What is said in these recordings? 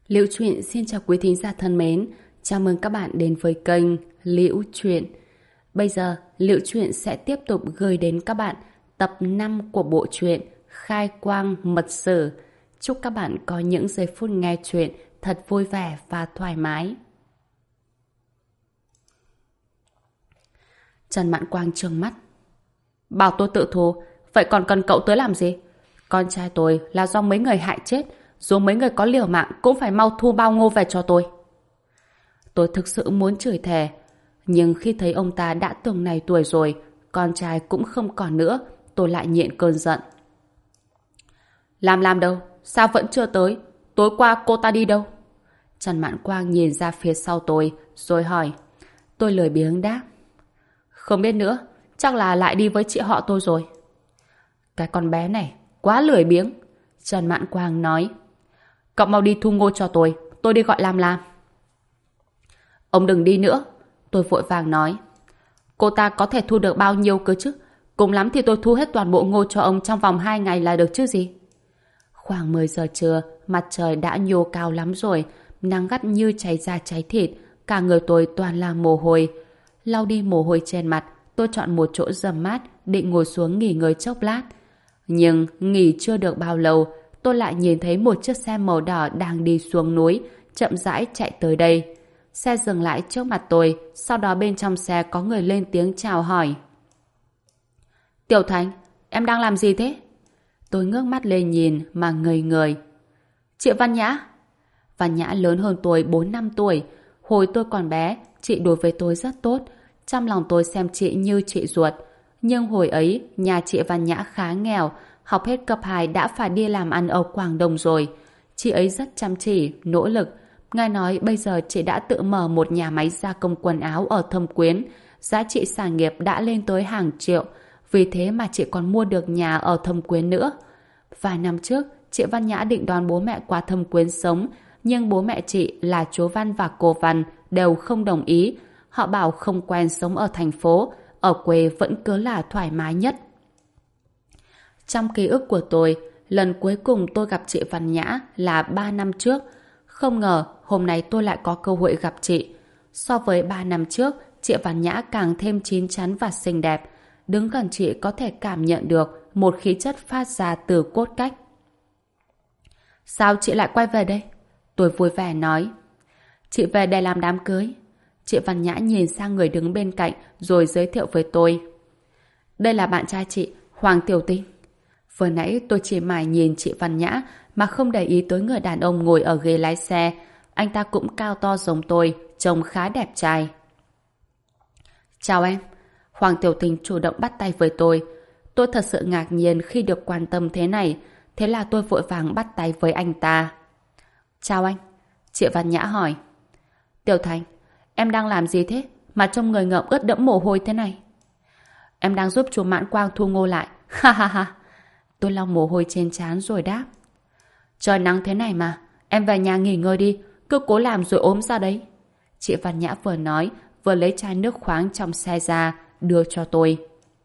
Liễu Chuyện xin chào quý thính giả thân mến, chào mừng các bạn đến với kênh Liễu Chuyện. Bây giờ, Liễu Chuyện sẽ tiếp tục gửi đến các bạn tập 5 của bộ truyện Khai Quang Mật Sử. Chúc các bạn có những giây phút nghe chuyện thật vui vẻ và thoải mái. Trần Mạn Quang trừng mắt. Bảo tôi tự thù, vậy còn cần cậu tới làm gì? Con trai tôi là do mấy người hại chết, dù mấy người có liều mạng cũng phải mau thu bao ngô về cho tôi. Tôi thực sự muốn chửi thề, nhưng khi thấy ông ta đã từng này tuổi rồi, con trai cũng không còn nữa, tôi lại nhịn cơn giận. Làm đâu? Sao vẫn chưa tới? Tối qua cô ta đi đâu? Trần Mạn Quang nhìn ra phía sau tôi, rồi hỏi. Tôi lười biếng đáp. Không biết nữa, chắc là lại đi với chị họ tôi rồi. Cái con bé này, quá lười biếng. Trần Mạn Quang nói. Cậu mau đi thu ngô cho tôi đi gọi Lam. Ông đừng đi nữa, tôi vội vàng nói. Cô ta có thể thu được bao nhiêu cơ chứ? Cùng lắm thì tôi thu hết toàn bộ ngô cho ông trong vòng 2 ngày là được chứ gì? Khoảng 10 giờ trưa, mặt trời đã nhô cao lắm rồi, nắng gắt như cháy da cháy thịt, cả người tôi toàn là mồ hôi. Lau đi mồ hôi trên mặt, tôi chọn một chỗ râm mát, định ngồi xuống nghỉ ngơi chốc lát. Nhưng nghỉ chưa được bao lâu, tôi lại nhìn thấy một chiếc xe màu đỏ đang đi xuống núi, chậm rãi chạy tới đây. Xe dừng lại trước mặt tôi, sau đó bên trong xe có người lên tiếng chào hỏi. Tiểu Thành, em đang làm gì thế? Tôi ngước mắt lên nhìn mà ngây người. Chị Văn Nhã. Văn Nhã lớn hơn tôi 4 năm tuổi. Hồi tôi còn bé, chị đối với tôi rất tốt. Trong lòng tôi xem chị như chị ruột. Nhưng hồi ấy, nhà chị Văn Nhã khá nghèo, học hết cấp 2 đã phải đi làm ăn ở Quảng Đông rồi. Chị ấy rất chăm chỉ, nỗ lực. Nghe nói bây giờ chị đã tự mở một nhà máy gia công quần áo ở Thâm Quyến. Giá trị sản nghiệp đã lên tới hàng triệu. Vì thế mà chị còn mua được nhà ở Thâm Quyến nữa. Vài năm trước, chị Văn Nhã định đón bố mẹ qua Thâm Quyến sống. Nhưng bố mẹ chị là chú Văn và cô Văn đều không đồng ý. Họ bảo không quen sống ở thành phố. Ở quê vẫn cứ là thoải mái nhất. Trong ký ức của tôi, lần cuối cùng tôi gặp chị Văn Nhã là 3 năm trước. Không ngờ hôm nay tôi lại có cơ hội gặp chị. So với 3 năm trước, chị Văn Nhã càng thêm chín chắn và xinh đẹp. Đứng gần chị có thể cảm nhận được một khí chất phát ra từ cốt cách. Sao chị lại quay về đây? Tôi vui vẻ nói. Chị về để làm đám cưới. Chị Văn Nhã nhìn sang người đứng bên cạnh rồi giới thiệu với tôi. Đây là bạn trai chị, Hoàng Tiểu Tinh. Vừa nãy tôi chỉ mải nhìn chị Văn Nhã mà không để ý tới người đàn ông ngồi ở ghế lái xe. Anh ta cũng cao to giống tôi, trông khá đẹp trai. Chào em. Hoàng Tiểu Tinh chủ động bắt tay với tôi. Tôi thật sự ngạc nhiên khi được quan tâm thế này. Thế là tôi vội vàng bắt tay với anh ta. Chào anh. Chị Văn Nhã hỏi. Tiểu Thành, em đang làm gì thế? Mà trông người ngợm ướt đẫm mồ hôi thế này. Em đang giúp chú Mãn Quang thu ngô lại. Ha ha ha. Tôi lau mồ hôi trên trán rồi đáp. Trời nắng thế này mà, em về nhà nghỉ ngơi đi, cứ cố làm rồi ốm ra đấy. Chị Văn Nhã vừa nói, vừa lấy chai nước khoáng trong xe ra, đưa cho tôi.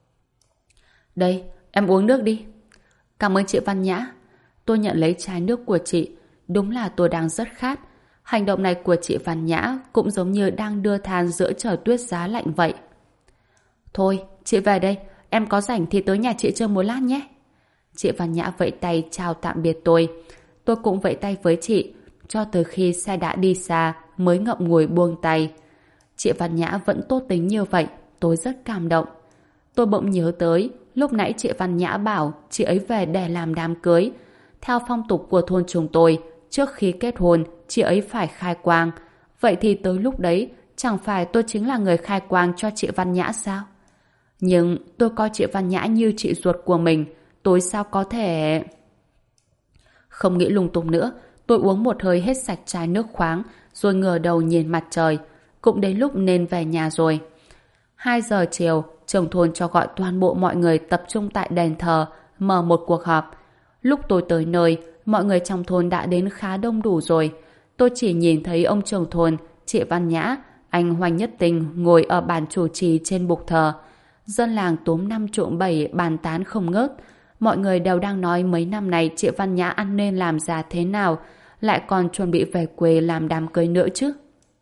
Đây, em uống nước đi. Cảm ơn chị Văn Nhã. Tôi nhận lấy chai nước của chị, đúng là tôi đang rất khát. Hành động này của chị Văn Nhã cũng giống như đang đưa than giữa trời tuyết giá lạnh vậy. Thôi, chị về đây, em có rảnh thì tới nhà chị chơi một lát nhé. Chị Văn Nhã vẫy tay chào tạm biệt tôi. Tôi cũng vẫy tay với chị, cho tới khi xe đã đi xa mới ngậm ngùi buông tay. Chị Văn Nhã vẫn tốt tính như vậy, tôi rất cảm động. Tôi bỗng nhớ tới, lúc nãy chị Văn Nhã bảo chị ấy về để làm đám cưới. Theo phong tục của thôn chúng tôi, trước khi kết hôn, chị ấy phải khai quang. Vậy thì tới lúc đấy, chẳng phải tôi chính là người khai quang cho chị Văn Nhã sao? Nhưng tôi coi chị Văn Nhã như chị ruột của mình, tôi sao có thể... Không nghĩ lung tung nữa, tôi uống một hơi hết sạch chai nước khoáng, rồi ngửa đầu nhìn mặt trời. Cũng đến lúc nên về nhà rồi. 2 giờ chiều, trưởng thôn cho gọi toàn bộ mọi người tập trung tại đền thờ, mở một cuộc họp. Lúc tôi tới nơi, mọi người trong thôn đã đến khá đông đủ rồi. Tôi chỉ nhìn thấy ông trưởng thôn, chị Văn Nhã, anh Hoành Nhất Tình ngồi ở bàn chủ trì trên bục thờ. Dân làng túm 5 trộm 7 bàn tán không ngớt. Mọi người đều đang nói mấy năm nay chị Văn Nhã ăn nên làm ra thế nào. lại còn chuẩn bị về quê làm đám cưới nữa chứ.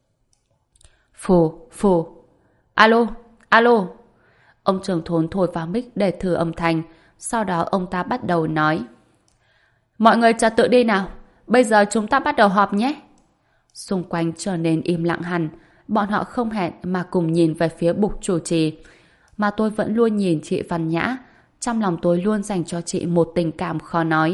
Phù, phù. Alo, alo. Ông trưởng thôn thổi vào mic để thử âm thanh. Sau đó ông ta bắt đầu nói. Mọi người trật tự đi nào. Bây giờ chúng ta bắt đầu họp nhé. Xung quanh trở nên im lặng hẳn. Bọn họ không hẹn mà cùng nhìn về phía bục chủ trì. Mà tôi vẫn luôn nhìn chị Văn Nhã. Trong lòng tôi luôn dành cho chị một tình cảm khó nói.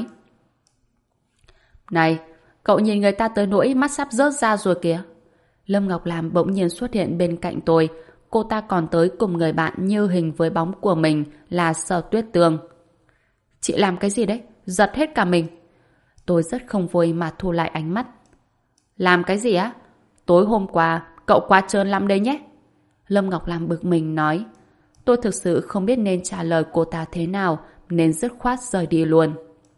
Này, cậu nhìn người ta tới nỗi mắt sắp rớt ra rồi kìa. Lâm Ngọc Lam bỗng nhiên xuất hiện bên cạnh tôi. Cô ta còn tới cùng người bạn như hình với bóng của mình là Sở Tuyết Tường. Chị làm cái gì đấy? Giật hết cả mình. Tôi rất không vui mà thu lại ánh mắt. Làm cái gì á? Tối hôm qua, cậu quá trơn lắm đấy nhé. Lâm Ngọc Lam bực mình nói. Tôi thực sự không biết nên trả lời cô ta thế nào, nên dứt khoát rời đi luôn.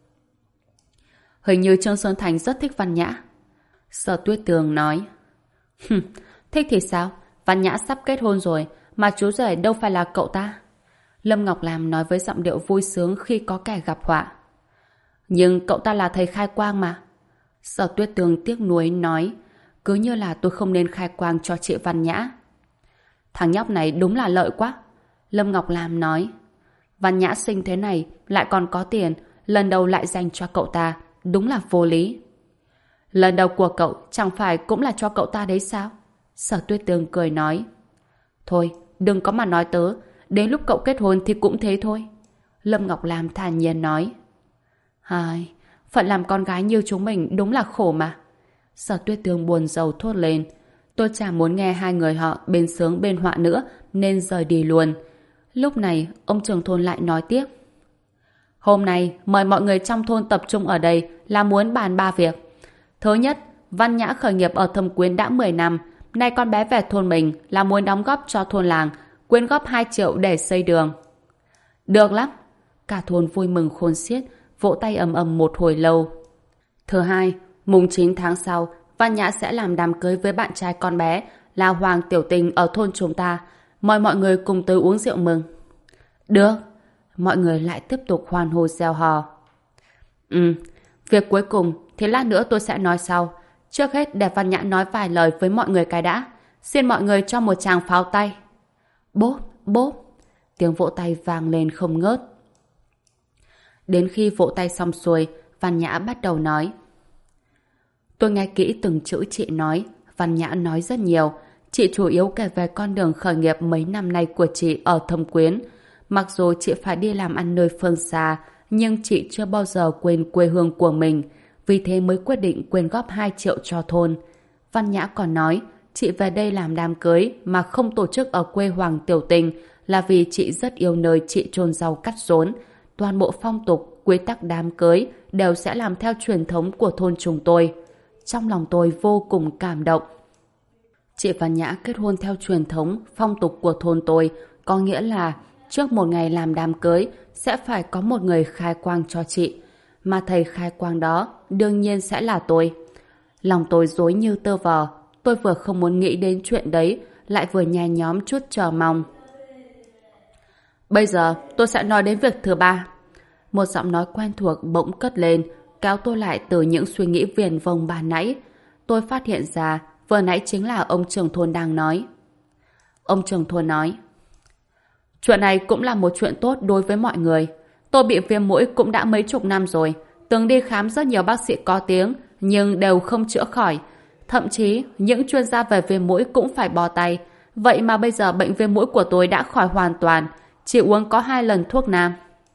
Hình như Trương Sơn Thành rất thích Văn Nhã. Sở Tuyết Tường nói. Thích thì sao? Văn Nhã sắp kết hôn rồi, mà chú rể đâu phải là cậu ta. Lâm Ngọc Lam nói với giọng điệu vui sướng khi có kẻ gặp họa. Nhưng cậu ta là thầy khai quang mà. Sở Tuyết Tường tiếc nuối nói. Cứ như là tôi không nên khai quang cho chị Văn Nhã. Thằng nhóc này đúng là lợi quá. Lâm Ngọc Lam nói. Văn Nhã xinh thế này, lại còn có tiền, lần đầu lại dành cho cậu ta, đúng là vô lý. Lần đầu của cậu chẳng phải cũng là cho cậu ta đấy sao? Sở Tuyết Tường cười nói. Thôi, đừng có mà nói tớ, đến lúc cậu kết hôn thì cũng thế thôi. Lâm Ngọc Lam thản nhiên nói. Hai, phận làm con gái như chúng mình đúng là khổ mà. Sở Tuyết Tường buồn rầu thốt lên. Tôi chẳng muốn nghe hai người họ bên sướng bên họa nữa, nên rời đi luôn. Lúc này, ông trưởng thôn lại nói tiếp. Hôm nay, mời mọi người trong thôn tập trung ở đây là muốn bàn 3 việc. Thứ nhất, Văn Nhã khởi nghiệp ở Thâm Quyến đã 10 năm. Nay con bé về thôn mình là muốn đóng góp cho thôn làng, quyên góp 2 triệu để xây đường. Được lắm. Cả thôn vui mừng khôn xiết, vỗ tay ầm ầm một hồi lâu. Thứ hai, mùng 9 tháng sau, Văn Nhã sẽ làm đám cưới với bạn trai con bé là Hoàng Tiểu Tình ở thôn chúng ta. Mời mọi người cùng tới uống rượu mừng. Được. Mọi người lại tiếp tục hoan hô reo hò. Việc cuối cùng thì lát nữa tôi sẽ nói sau. Trước hết để Văn Nhã nói vài lời với mọi người cái đã. Xin mọi người cho một tràng pháo tay. Bốp, bốp. Tiếng vỗ tay vang lên không ngớt. Đến khi vỗ tay xong xuôi, Văn Nhã bắt đầu nói. Tôi nghe kỹ từng chữ chị nói. Văn Nhã nói rất nhiều. Chị chủ yếu kể về con đường khởi nghiệp mấy năm nay của chị ở Thâm Quyến. Mặc dù chị phải đi làm ăn nơi phương xa, nhưng chị chưa bao giờ quên quê hương của mình. Vì thế mới quyết định quyên góp 2 triệu cho thôn. Văn Nhã còn nói, chị về đây làm đám cưới mà không tổ chức ở quê Hoàng Tiểu Tình là vì chị rất yêu nơi chị chôn rau cắt rốn. Toàn bộ phong tục, quy tắc đám cưới đều sẽ làm theo truyền thống của thôn chúng tôi. Trong lòng tôi vô cùng cảm động. Chị Văn Nhã kết hôn theo truyền thống, phong tục của thôn tôi, có nghĩa là trước một ngày làm đám cưới sẽ phải có một người khai quang cho chị. Mà thầy khai quang đó đương nhiên sẽ là tôi. Lòng tôi rối như tơ vò. Tôi vừa không muốn nghĩ đến chuyện đấy, lại vừa nhe nhóm chút chờ mong. Bây giờ tôi sẽ nói đến việc thứ ba. Một giọng nói quen thuộc bỗng cất lên, kéo tôi lại từ những suy nghĩ viển vông ban nãy. Tôi phát hiện ra vừa nãy chính là ông trưởng thôn đang nói. Ông trưởng thôn nói. Chuyện này cũng là một chuyện tốt đối với mọi người. Tôi bị viêm mũi cũng đã mấy chục năm rồi. Từng đi khám rất nhiều bác sĩ có tiếng, nhưng đều không chữa khỏi. Thậm chí, những chuyên gia về viêm mũi cũng phải bó tay. Vậy mà bây giờ bệnh viêm mũi của tôi đã khỏi hoàn toàn. Chỉ uống có 2 lần thuốc nam.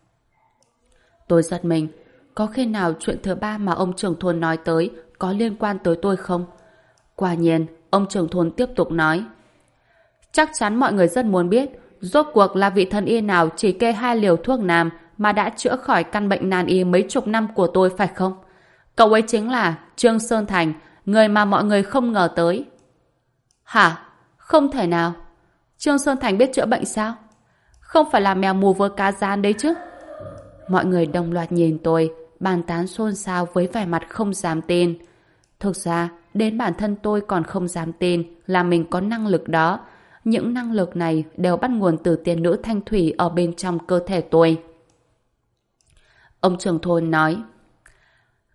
Tôi giật mình. Có khi nào chuyện thứ ba mà ông trưởng thôn nói tới có liên quan tới tôi không? Quả nhiên, ông trưởng thôn tiếp tục nói. Chắc chắn mọi người rất muốn biết rốt cuộc là vị thần y nào chỉ kê 2 liều thuốc nam mà đã chữa khỏi căn bệnh nan y mấy chục năm của tôi phải không? Cậu ấy chính là Trương Sơn Thành, người mà mọi người không ngờ tới. Hả? Không thể nào. Trương Sơn Thành biết chữa bệnh sao? Không phải là mèo mù với cá rán đấy chứ? Mọi người đồng loạt nhìn tôi, bàn tán xôn xao với vẻ mặt không dám tin. Thực ra, đến bản thân tôi còn không dám tin là mình có năng lực đó. Những năng lực này đều bắt nguồn từ tiên nữ thanh thủy ở bên trong cơ thể tôi. Ông trưởng thôn nói.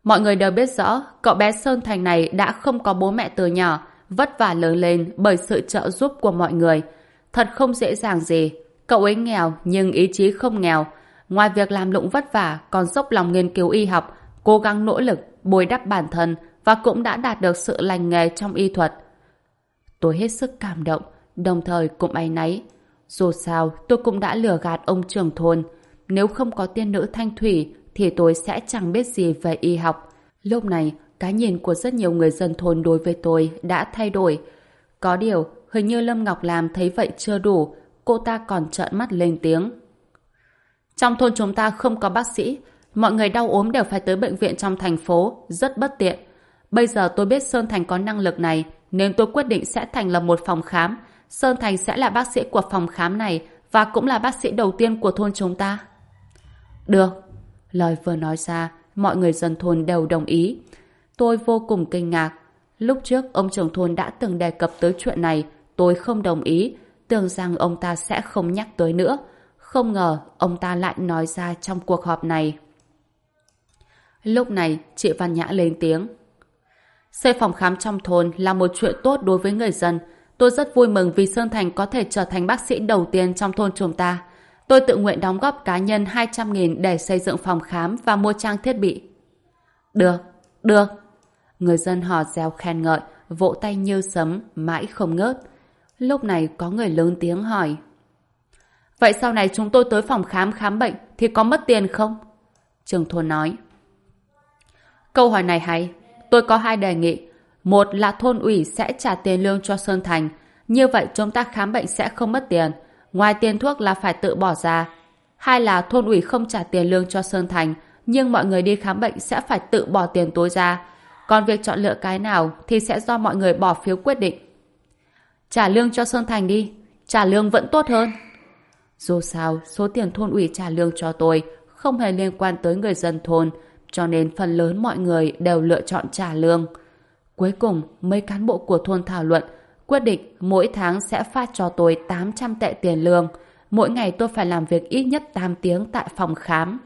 Mọi người đều biết rõ cậu bé Sơn Thành này đã không có bố mẹ từ nhỏ, vất vả lớn lên bởi sự trợ giúp của mọi người. Thật không dễ dàng gì. Cậu ấy nghèo nhưng ý chí không nghèo. Ngoài việc làm lụng vất vả còn dốc lòng nghiên cứu y học, cố gắng nỗ lực, bồi đắp bản thân và cũng đã đạt được sự lành nghề trong y thuật. Tôi hết sức cảm động, đồng thời cũng áy náy. Dù sao, tôi cũng đã lừa gạt ông trưởng thôn. Nếu không có tiên nữ Thanh Thủy thì tôi sẽ chẳng biết gì về y học. Lúc này, cái nhìn của rất nhiều người dân thôn đối với tôi đã thay đổi. Có điều, hình như Lâm Ngọc Lam thấy vậy chưa đủ, cô ta còn trợn mắt lên tiếng. Trong thôn chúng ta không có bác sĩ, mọi người đau ốm đều phải tới bệnh viện trong thành phố, rất bất tiện. Bây giờ tôi biết Sơn Thành có năng lực này, nên tôi quyết định sẽ thành lập một phòng khám. Sơn Thành sẽ là bác sĩ của phòng khám này và cũng là bác sĩ đầu tiên của thôn chúng ta. Được. Lời vừa nói ra, mọi người dân thôn đều đồng ý. Tôi vô cùng kinh ngạc. Lúc trước ông trưởng thôn đã từng đề cập tới chuyện này, tôi không đồng ý, tưởng rằng ông ta sẽ không nhắc tới nữa. Không ngờ ông ta lại nói ra trong cuộc họp này. Lúc này, chị Văn Nhã lên tiếng. Xây phòng khám trong thôn là một chuyện tốt đối với người dân. Tôi rất vui mừng vì Sơn Thành có thể trở thành bác sĩ đầu tiên trong thôn chúng ta. Tôi tự nguyện đóng góp cá nhân 200.000 để xây dựng phòng khám và mua trang thiết bị. Được, được. Người dân hò reo khen ngợi, vỗ tay như sấm, mãi không ngớt. Lúc này có người lớn tiếng hỏi. Vậy sau này chúng tôi tới phòng khám khám bệnh thì có mất tiền không? Trưởng thôn nói. Câu hỏi này hay. Tôi có hai đề nghị. Một là thôn ủy sẽ trả tiền lương cho Sơn Thành. Như vậy chúng ta khám bệnh sẽ không mất tiền. Ngoài tiền thuốc là phải tự bỏ ra. Hai là thôn ủy không trả tiền lương cho Sơn Thành, nhưng mọi người đi khám bệnh sẽ phải tự bỏ tiền túi ra. Còn việc chọn lựa cái nào thì sẽ do mọi người bỏ phiếu quyết định. Trả lương cho Sơn Thành đi. Trả lương vẫn tốt hơn. Dù sao, số tiền thôn ủy trả lương cho tôi không hề liên quan tới người dân thôn, cho nên phần lớn mọi người đều lựa chọn trả lương. Cuối cùng, mấy cán bộ của thôn thảo luận, quyết định mỗi tháng sẽ phát cho tôi 800 tệ tiền lương. Mỗi ngày tôi phải làm việc ít nhất 8 tiếng tại phòng khám.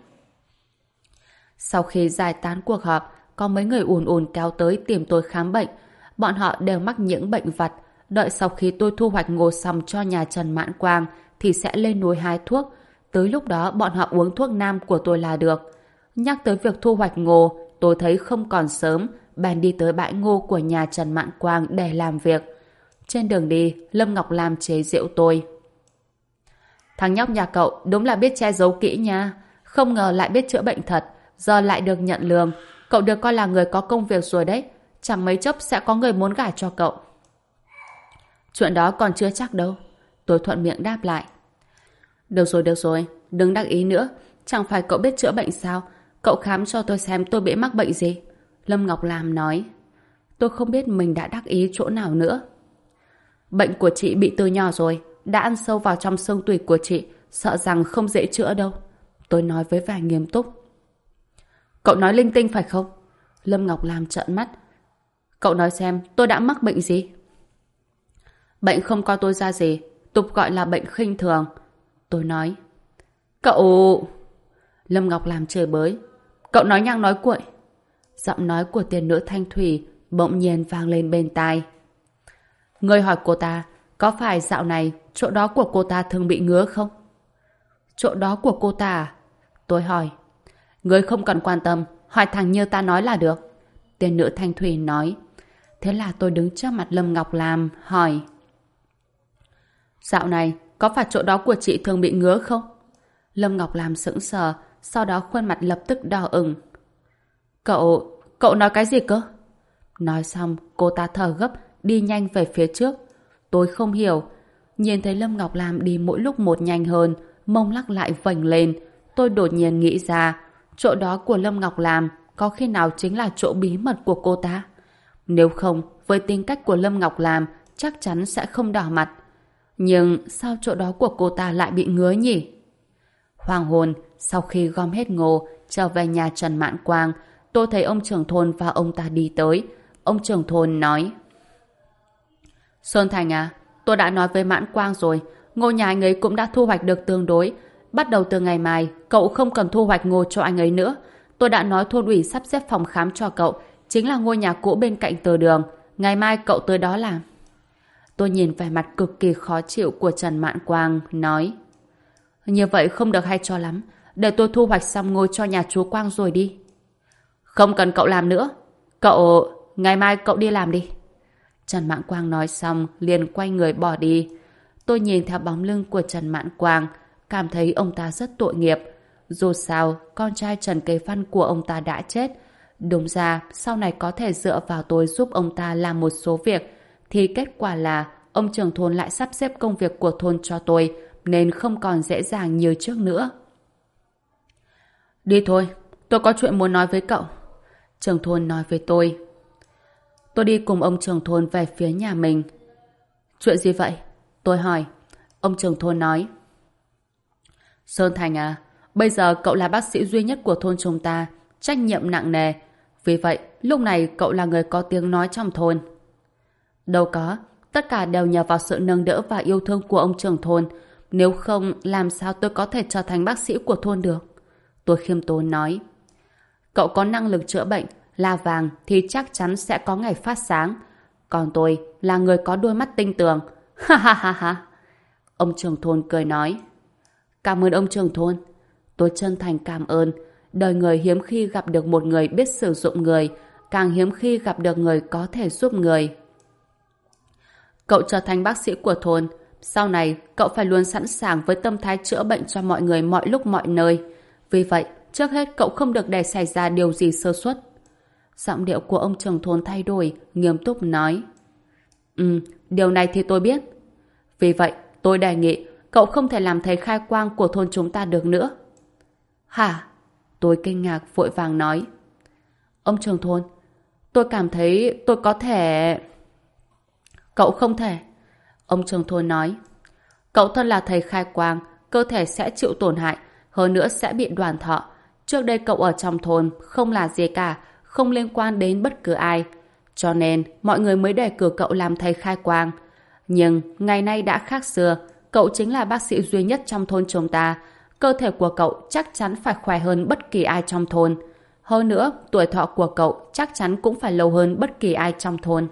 Sau khi giải tán cuộc họp, có mấy người ùn ùn kéo tới tìm tôi khám bệnh. Bọn họ đều mắc những bệnh vặt. Đợi sau khi tôi thu hoạch ngô xong cho nhà Trần Mãn Quang thì sẽ lên núi hái thuốc. Tới lúc đó bọn họ uống thuốc nam của tôi là được. Nhắc tới việc thu hoạch ngô, tôi thấy không còn sớm, bèn đi tới bãi ngô của nhà Trần Mãn Quang để làm việc. Trên đường đi, Lâm Ngọc Lam chế giễu tôi. Thằng nhóc nhà cậu đúng là biết che giấu kỹ nha. Không ngờ lại biết chữa bệnh thật, giờ lại được nhận lương. Cậu được coi là người có công việc rồi đấy. Chẳng mấy chốc sẽ có người muốn gả cho cậu. Chuyện đó còn chưa chắc đâu. Tôi thuận miệng đáp lại. Được rồi, đừng đắc ý nữa. Chẳng phải cậu biết chữa bệnh sao? Cậu khám cho tôi xem tôi bị mắc bệnh gì. Lâm Ngọc Lam nói. Tôi không biết mình đã đắc ý chỗ nào nữa. Bệnh của chị bị từ nhỏ rồi, đã ăn sâu vào trong xương tủy của chị, sợ rằng không dễ chữa đâu. Tôi nói với vẻ nghiêm túc. Cậu nói linh tinh phải không? Lâm Ngọc Lam trợn mắt. Cậu nói xem tôi đã mắc bệnh gì? Bệnh không coi tôi ra gì, tục gọi là bệnh khinh thường. Tôi nói. Cậu... Lâm Ngọc Lam chửi bới. Cậu nói nhăng nói cuội. Giọng nói của tiên nữ Thanh Thủy bỗng nhiên vang lên bên tai. Người hỏi cô ta, có phải dạo này chỗ đó của cô ta thường bị ngứa không? Chỗ đó của cô ta à? Tôi hỏi. Người không cần quan tâm, hỏi thẳng như ta nói là được. Tiên nữ Thanh Thủy nói. Thế là tôi đứng trước mặt Lâm Ngọc Lam, hỏi. Dạo này, có phải chỗ đó của chị thường bị ngứa không? Lâm Ngọc Lam sững sờ, sau đó khuôn mặt lập tức đỏ ửng. Cậu nói cái gì cơ? Nói xong, cô ta thở gấp, đi nhanh về phía trước. Tôi không hiểu. Nhìn thấy Lâm Ngọc Lam đi mỗi lúc một nhanh hơn, mông lắc lại vành lên. Tôi đột nhiên nghĩ ra, chỗ đó của Lâm Ngọc Lam có khi nào chính là chỗ bí mật của cô ta? Nếu không, với tính cách của Lâm Ngọc Lam, chắc chắn sẽ không đỏ mặt. Nhưng sao chỗ đó của cô ta lại bị ngứa nhỉ? Hoàng hôn, sau khi gom hết ngô, trở về nhà Trần Mãn Quang, tôi thấy ông trưởng thôn và ông ta đi tới. Ông trưởng thôn nói. Sơn Thành à, tôi đã nói với Mãn Quang rồi, ngô nhà anh ấy cũng đã thu hoạch được tương đối. Bắt đầu từ ngày mai, cậu không cần thu hoạch ngô cho anh ấy nữa. Tôi đã nói thôn ủy sắp xếp phòng khám cho cậu, chính là ngôi nhà cũ bên cạnh từ đường. Ngày mai cậu tới đó làm. Tôi nhìn vẻ mặt cực kỳ khó chịu của Trần Mạn Quang, nói: như vậy không được hay cho lắm. Để tôi thu hoạch xong ngôi cho nhà chú Quang rồi đi. Không cần cậu làm nữa. Ngày mai cậu đi làm đi. Trần Mạn Quang nói xong liền quay người bỏ đi. Tôi nhìn theo bóng lưng của Trần Mạn Quang, cảm thấy ông ta rất tội nghiệp. Dù sao, con trai Trần Kế Văn của ông ta đã chết. Đúng ra, sau này có thể dựa vào tôi giúp ông ta làm một số việc, thì kết quả là ông trưởng thôn lại sắp xếp công việc của thôn cho tôi, nên không còn dễ dàng như trước nữa. Đi thôi, tôi có chuyện muốn nói với cậu. Trưởng thôn nói với tôi. Tôi đi cùng ông trưởng thôn về phía nhà mình. Chuyện gì vậy? Tôi hỏi. Ông trưởng thôn nói: Sơn Thành à, bây giờ cậu là bác sĩ duy nhất của thôn chúng ta, trách nhiệm nặng nề. Vì vậy, lúc này cậu là người có tiếng nói trong thôn. Đâu có, tất cả đều nhờ vào sự nâng đỡ và yêu thương của ông trưởng thôn. Nếu không, làm sao tôi có thể trở thành bác sĩ của thôn được? Tôi khiêm tốn nói. Cậu có năng lực chữa bệnh, là vàng thì chắc chắn sẽ có ngày phát sáng. Còn tôi là người có đôi mắt tinh tường. Ha ha ha ha. Ông trưởng thôn cười nói. Cảm ơn ông trưởng thôn. Tôi chân thành cảm ơn. Đời người hiếm khi gặp được một người biết sử dụng người, càng hiếm khi gặp được người có thể giúp người. Cậu trở thành bác sĩ của thôn, sau này cậu phải luôn sẵn sàng với tâm thái chữa bệnh cho mọi người mọi lúc mọi nơi. Vì vậy, trước hết cậu không được để xảy ra điều gì sơ suất. Giọng điệu của ông trưởng thôn thay đổi, nghiêm túc nói. Điều này thì tôi biết. Vì vậy, tôi đề nghị cậu không thể làm thầy khai quang của thôn chúng ta được nữa. Hả? Tôi kinh ngạc vội vàng nói. Ông trưởng thôn, tôi cảm thấy tôi có thể... Cậu không thể. Ông trưởng thôn nói. Cậu thân là thầy khai quang, cơ thể sẽ chịu tổn hại, hơn nữa sẽ bị đoàn thọ. Trước đây cậu ở trong thôn không là gì cả, không liên quan đến bất cứ ai. Cho nên mọi người mới đề cử cậu làm thầy khai quang. Nhưng ngày nay đã khác xưa, cậu chính là bác sĩ duy nhất trong thôn chúng ta. Cơ thể của cậu chắc chắn phải khỏe hơn bất kỳ ai trong thôn. Hơn nữa, tuổi thọ của cậu chắc chắn cũng phải lâu hơn bất kỳ ai trong thôn.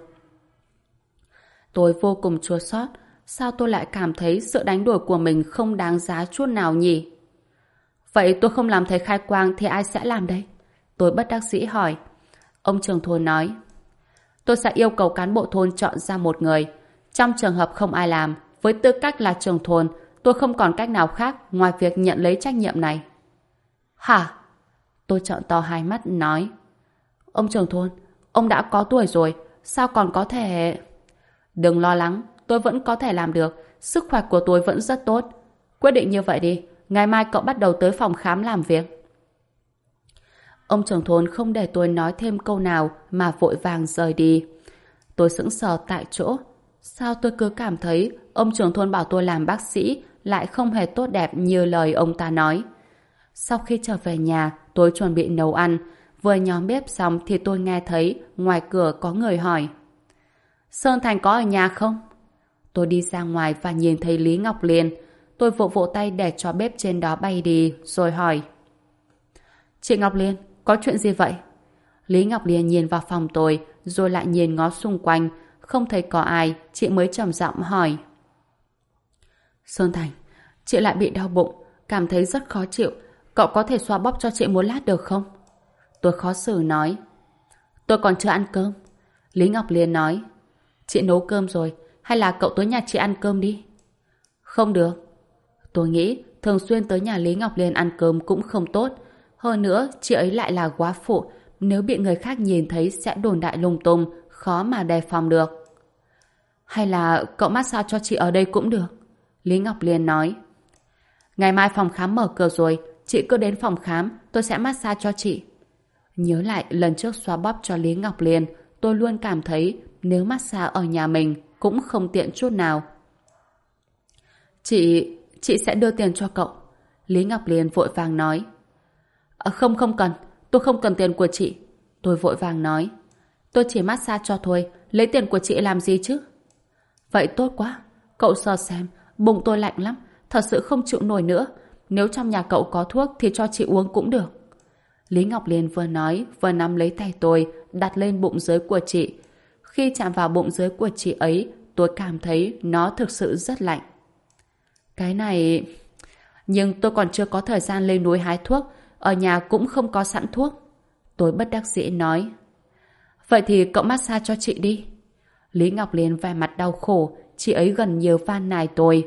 Tôi vô cùng chua xót. Sao tôi lại cảm thấy sự đánh đổi của mình không đáng giá chút nào nhỉ? Vậy tôi không làm thầy khai quang thì ai sẽ làm đây? Tôi bất đắc dĩ hỏi. Ông trưởng thôn nói. Tôi sẽ yêu cầu cán bộ thôn chọn ra một người. Trong trường hợp không ai làm, với tư cách là trưởng thôn, tôi không còn cách nào khác ngoài việc nhận lấy trách nhiệm này. Hả? Tôi trợn to hai mắt nói. Ông trưởng thôn, ông đã có tuổi rồi, sao còn có thể... Đừng lo lắng, tôi vẫn có thể làm được. Sức khỏe của tôi vẫn rất tốt. Quyết định như vậy đi, ngày mai cậu bắt đầu tới phòng khám làm việc. Ông trưởng thôn không để tôi nói thêm câu nào mà vội vàng rời đi. Tôi sững sờ tại chỗ. Sao tôi cứ cảm thấy ông trưởng thôn bảo tôi làm bác sĩ lại không hề tốt đẹp như lời ông ta nói. Sau khi trở về nhà, tôi chuẩn bị nấu ăn. Vừa nhóm bếp xong thì tôi nghe thấy ngoài cửa có người hỏi. Sơn Thành có ở nhà không? Tôi đi ra ngoài và nhìn thấy Lý Ngọc Liên. Tôi vỗ vỗ tay để cho bếp trên đó bay đi, rồi hỏi. Chị Ngọc Liên, có chuyện gì vậy? Lý Ngọc Liên nhìn vào phòng tôi, rồi lại nhìn ngó xung quanh. Không thấy có ai, chị mới trầm giọng hỏi. Sơn Thành, chị lại bị đau bụng, cảm thấy rất khó chịu. Cậu có thể xoa bóp cho chị một lát được không? Tôi khó xử nói. Tôi còn chưa ăn cơm. Lý Ngọc Liên nói. Chị nấu cơm rồi, hay là cậu tới nhà chị ăn cơm đi? Không được. Tôi nghĩ thường xuyên tới nhà Lý Ngọc Liên ăn cơm cũng không tốt. Hơn nữa, chị ấy lại là góa phụ. Nếu bị người khác nhìn thấy sẽ đồn đại lung tung, khó mà đề phòng được. Hay là cậu massage cho chị ở đây cũng được. Lý Ngọc Liên nói. Ngày mai phòng khám mở cửa rồi, chị cứ đến phòng khám, tôi sẽ massage cho chị. Nhớ lại lần trước xoa bóp cho Lý Ngọc Liên, tôi luôn cảm thấy nếu massage ở nhà mình cũng không tiện chút nào. Chị sẽ đưa tiền cho cậu. Lý Ngọc Liên vội vàng nói. Không cần, tôi không cần tiền của chị. Tôi vội vàng nói. Tôi chỉ massage cho thôi, lấy tiền của chị làm gì chứ? Vậy tốt quá, cậu sờ xem, bụng tôi lạnh lắm, thật sự không chịu nổi nữa. Nếu trong nhà cậu có thuốc thì cho chị uống cũng được. Lý Ngọc Liên vừa nói vừa nắm lấy tay tôi đặt lên bụng dưới của chị. Khi chạm vào bụng dưới của chị ấy, tôi cảm thấy nó thực sự rất lạnh. Cái này... Nhưng tôi còn chưa có thời gian lên núi hái thuốc, ở nhà cũng không có sẵn thuốc. Tôi bất đắc dĩ nói. Vậy thì cậu massage cho chị đi. Lý Ngọc Liên vẻ mặt đau khổ, chị ấy gần như van nài tôi.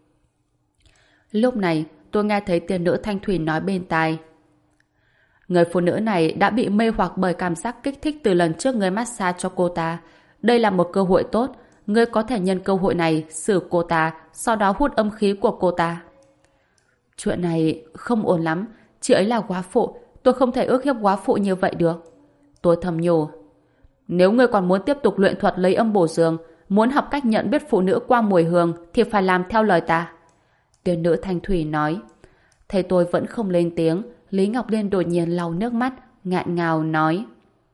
Lúc này, tôi nghe thấy tiên nữ Thanh Thủy nói bên tai. Người phụ nữ này đã bị mê hoặc bởi cảm giác kích thích từ lần trước người massage cho cô ta. Đây là một cơ hội tốt, ngươi có thể nhân cơ hội này xử cô ta, sau đó hút âm khí của cô ta. Chuyện này không ổn lắm, chị ấy là góa phụ, tôi không thể ước hiếp góa phụ như vậy được. Tôi thầm nhủ. Nếu ngươi còn muốn tiếp tục luyện thuật lấy âm bổ dương, muốn học cách nhận biết phụ nữ qua mùi hương thì phải làm theo lời ta. Tiên nữ Thanh Thủy nói. Thấy tôi vẫn không lên tiếng, Lý Ngọc Liên đột nhiên lau nước mắt, ngạn ngào nói.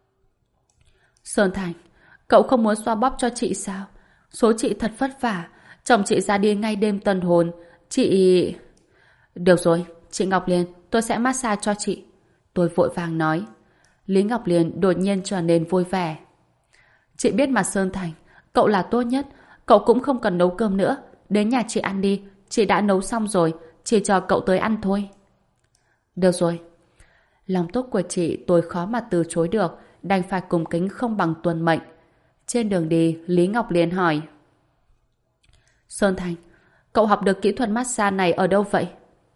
Sơn Thành, cậu không muốn xoa bóp cho chị sao? Số chị thật vất vả, chồng chị ra đi ngay đêm tân hôn. Chị... Được rồi, chị Ngọc Liên, tôi sẽ massage cho chị. Tôi vội vàng nói. Lý Ngọc Liên đột nhiên trở nên vui vẻ. Chị biết mà Sơn Thành, cậu là tốt nhất, cậu cũng không cần nấu cơm nữa. Đến nhà chị ăn đi, chị đã nấu xong rồi, chỉ chờ cậu tới ăn thôi. Được rồi. Lòng tốt của chị tôi khó mà từ chối được, đành phải cung kính không bằng tuân mệnh. Trên đường đi, Lý Ngọc Liên hỏi. Sơn Thành, cậu học được kỹ thuật massage này ở đâu vậy?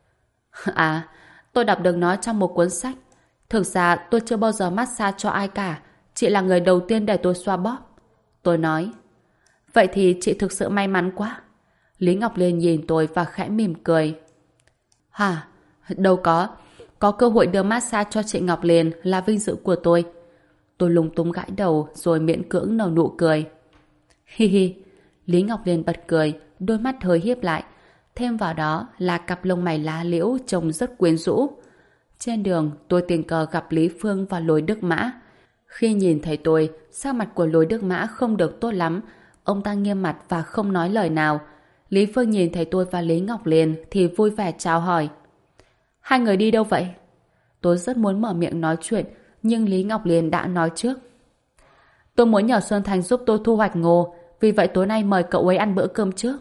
À, tôi đọc được nó trong một cuốn sách. Thực ra tôi chưa bao giờ massage cho ai cả, chị là người đầu tiên để tôi xoa bóp. Tôi nói. Vậy thì chị thực sự may mắn quá. Lý Ngọc Liên nhìn tôi và khẽ mỉm cười. Hả? Đâu có cơ hội đưa massage cho chị Ngọc Liên là vinh dự của tôi. Tôi lúng túng gãi đầu rồi miễn cưỡng nở nụ cười. Hi hi. Lý Ngọc Liên bật cười, đôi mắt hơi híp lại. Thêm vào đó là cặp lông mày lá liễu trông rất quyến rũ. Trên đường tôi tình cờ gặp Lý Phương và Lôi Đức Mã. Khi nhìn thấy tôi, sắc mặt của Lôi Đức Mã không được tốt lắm. Ông ta nghiêm mặt và không nói lời nào. Lý Phương nhìn thấy tôi và Lý Ngọc Liên thì vui vẻ chào hỏi. Hai người đi đâu vậy? Tôi rất muốn mở miệng nói chuyện, nhưng Lý Ngọc Liên đã nói trước. Tôi muốn nhờ Sơn Thành giúp tôi thu hoạch ngô, vì vậy tối nay mời cậu ấy ăn bữa cơm trước.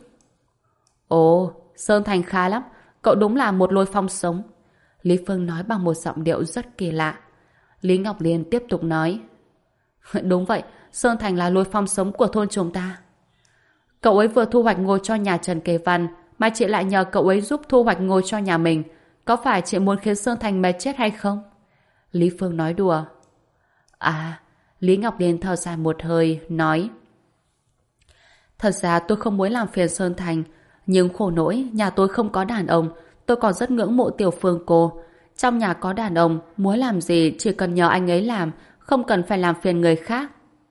Ồ, Sơn Thành khá lắm, cậu đúng là một lôi phong sống. Lý Phương nói bằng một giọng điệu rất kỳ lạ. Lý Ngọc Liên tiếp tục nói. Đúng vậy, Sơn Thành là lôi phong sống của thôn chúng ta. Cậu ấy vừa thu hoạch ngô cho nhà Trần Kế Văn, mà chị lại nhờ cậu ấy giúp thu hoạch ngô cho nhà mình. Có phải chị muốn khiến Sơn Thành mệt chết hay không? Lý Phương nói đùa. À, Lý Ngọc Liên thở dài một hơi, nói. Thật ra tôi không muốn làm phiền Sơn Thành, nhưng khổ nỗi nhà tôi không có đàn ông, tôi còn rất ngưỡng mộ Tiểu Phương cô. Trong nhà có đàn ông, muốn làm gì chỉ cần nhờ anh ấy làm, không cần phải làm phiền người khác.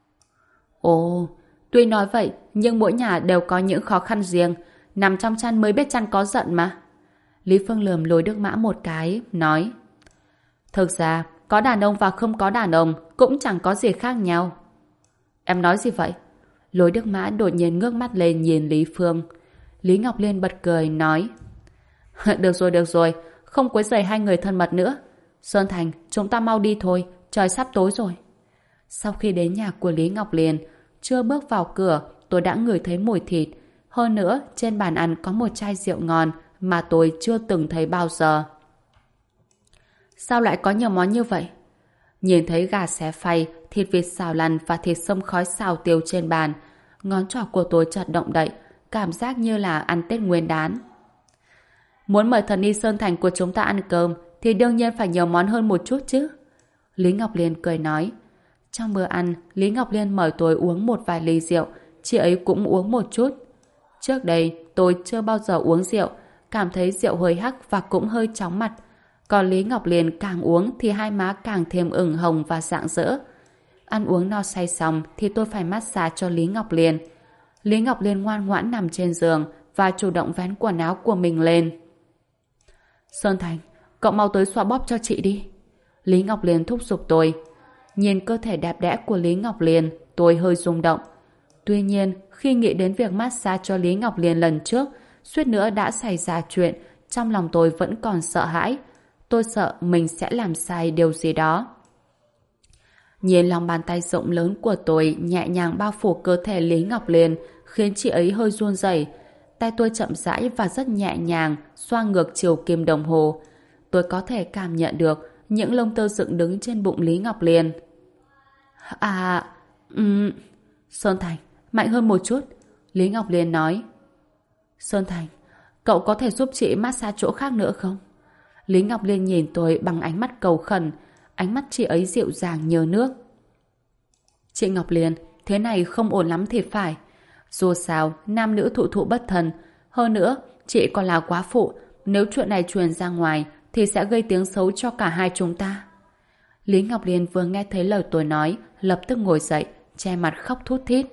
Ồ, tuy nói vậy, nhưng mỗi nhà đều có những khó khăn riêng, nằm trong chăn mới biết chăn có giận mà. Lý Phương lườm Lôi Đức Mã một cái, nói. Thực ra, có đàn ông và không có đàn ông cũng chẳng có gì khác nhau. Em nói gì vậy? Lôi Đức Mã đột nhiên ngước mắt lên nhìn Lý Phương. Lý Ngọc Liên bật cười, nói. Được rồi, không quấy rầy hai người thân mật nữa. Sơn Thành, chúng ta mau đi thôi, trời sắp tối rồi. Sau khi đến nhà của Lý Ngọc Liên, chưa bước vào cửa, tôi đã ngửi thấy mùi thịt. Hơn nữa, trên bàn ăn có một chai rượu ngon mà tôi chưa từng thấy bao giờ. Sao lại có nhiều món như vậy? Nhìn thấy gà xé phay, thịt vịt xào lăn và thịt xông khói xào tiêu trên bàn, ngón trỏ của tôi chợt động đậy, cảm giác như là ăn Tết Nguyên đán. Muốn mời thần y Sơn Thành của chúng ta ăn cơm thì đương nhiên phải nhiều món hơn một chút chứ. Lý Ngọc Liên cười nói. Trong bữa ăn, Lý Ngọc Liên mời tôi uống một vài ly rượu, chị ấy cũng uống một chút. Trước đây, tôi chưa bao giờ uống rượu, cảm thấy rượu hơi hắc và cũng hơi chóng mặt. Còn Lý Ngọc Liên càng uống thì hai má càng thêm ửng hồng và rạng rỡ. Ăn uống no say xong thì tôi phải massage cho Lý Ngọc Liên. Lý Ngọc Liên ngoan ngoãn nằm trên giường và chủ động vén quần áo của mình lên. Sơn Thành, cậu mau tới xoa bóp cho chị đi. Lý Ngọc Liên thúc giục tôi. Nhìn cơ thể đẹp đẽ của Lý Ngọc Liên, tôi hơi rung động. Tuy nhiên, khi nghĩ đến việc massage cho Lý Ngọc Liên lần trước, suýt nữa đã xảy ra chuyện, trong lòng tôi vẫn còn sợ hãi. Tôi sợ mình sẽ làm sai điều gì đó. Nhìn lòng bàn tay rộng lớn của tôi nhẹ nhàng bao phủ cơ thể Lý Ngọc Liên, khiến chị ấy hơi run rẩy. Tay tôi chậm rãi và rất nhẹ nhàng xoa ngược chiều kim đồng hồ. Tôi có thể cảm nhận được những lông tơ dựng đứng trên bụng Lý Ngọc Liên. À, Sơn Thành, mạnh hơn một chút. Lý Ngọc Liên nói. Sơn Thành, cậu có thể giúp chị massage chỗ khác nữa không? Lý Ngọc Liên nhìn tôi bằng ánh mắt cầu khẩn. Ánh mắt chị ấy dịu dàng như nước. Chị Ngọc Liên, thế này không ổn lắm thì phải. Dù sao, nam nữ thụ thụ bất thân. Hơn nữa, chị còn là quá phụ. Nếu chuyện này truyền ra ngoài thì sẽ gây tiếng xấu cho cả hai chúng ta. Lý Ngọc Liên vừa nghe thấy lời tôi nói, lập tức ngồi dậy, che mặt khóc thút thít.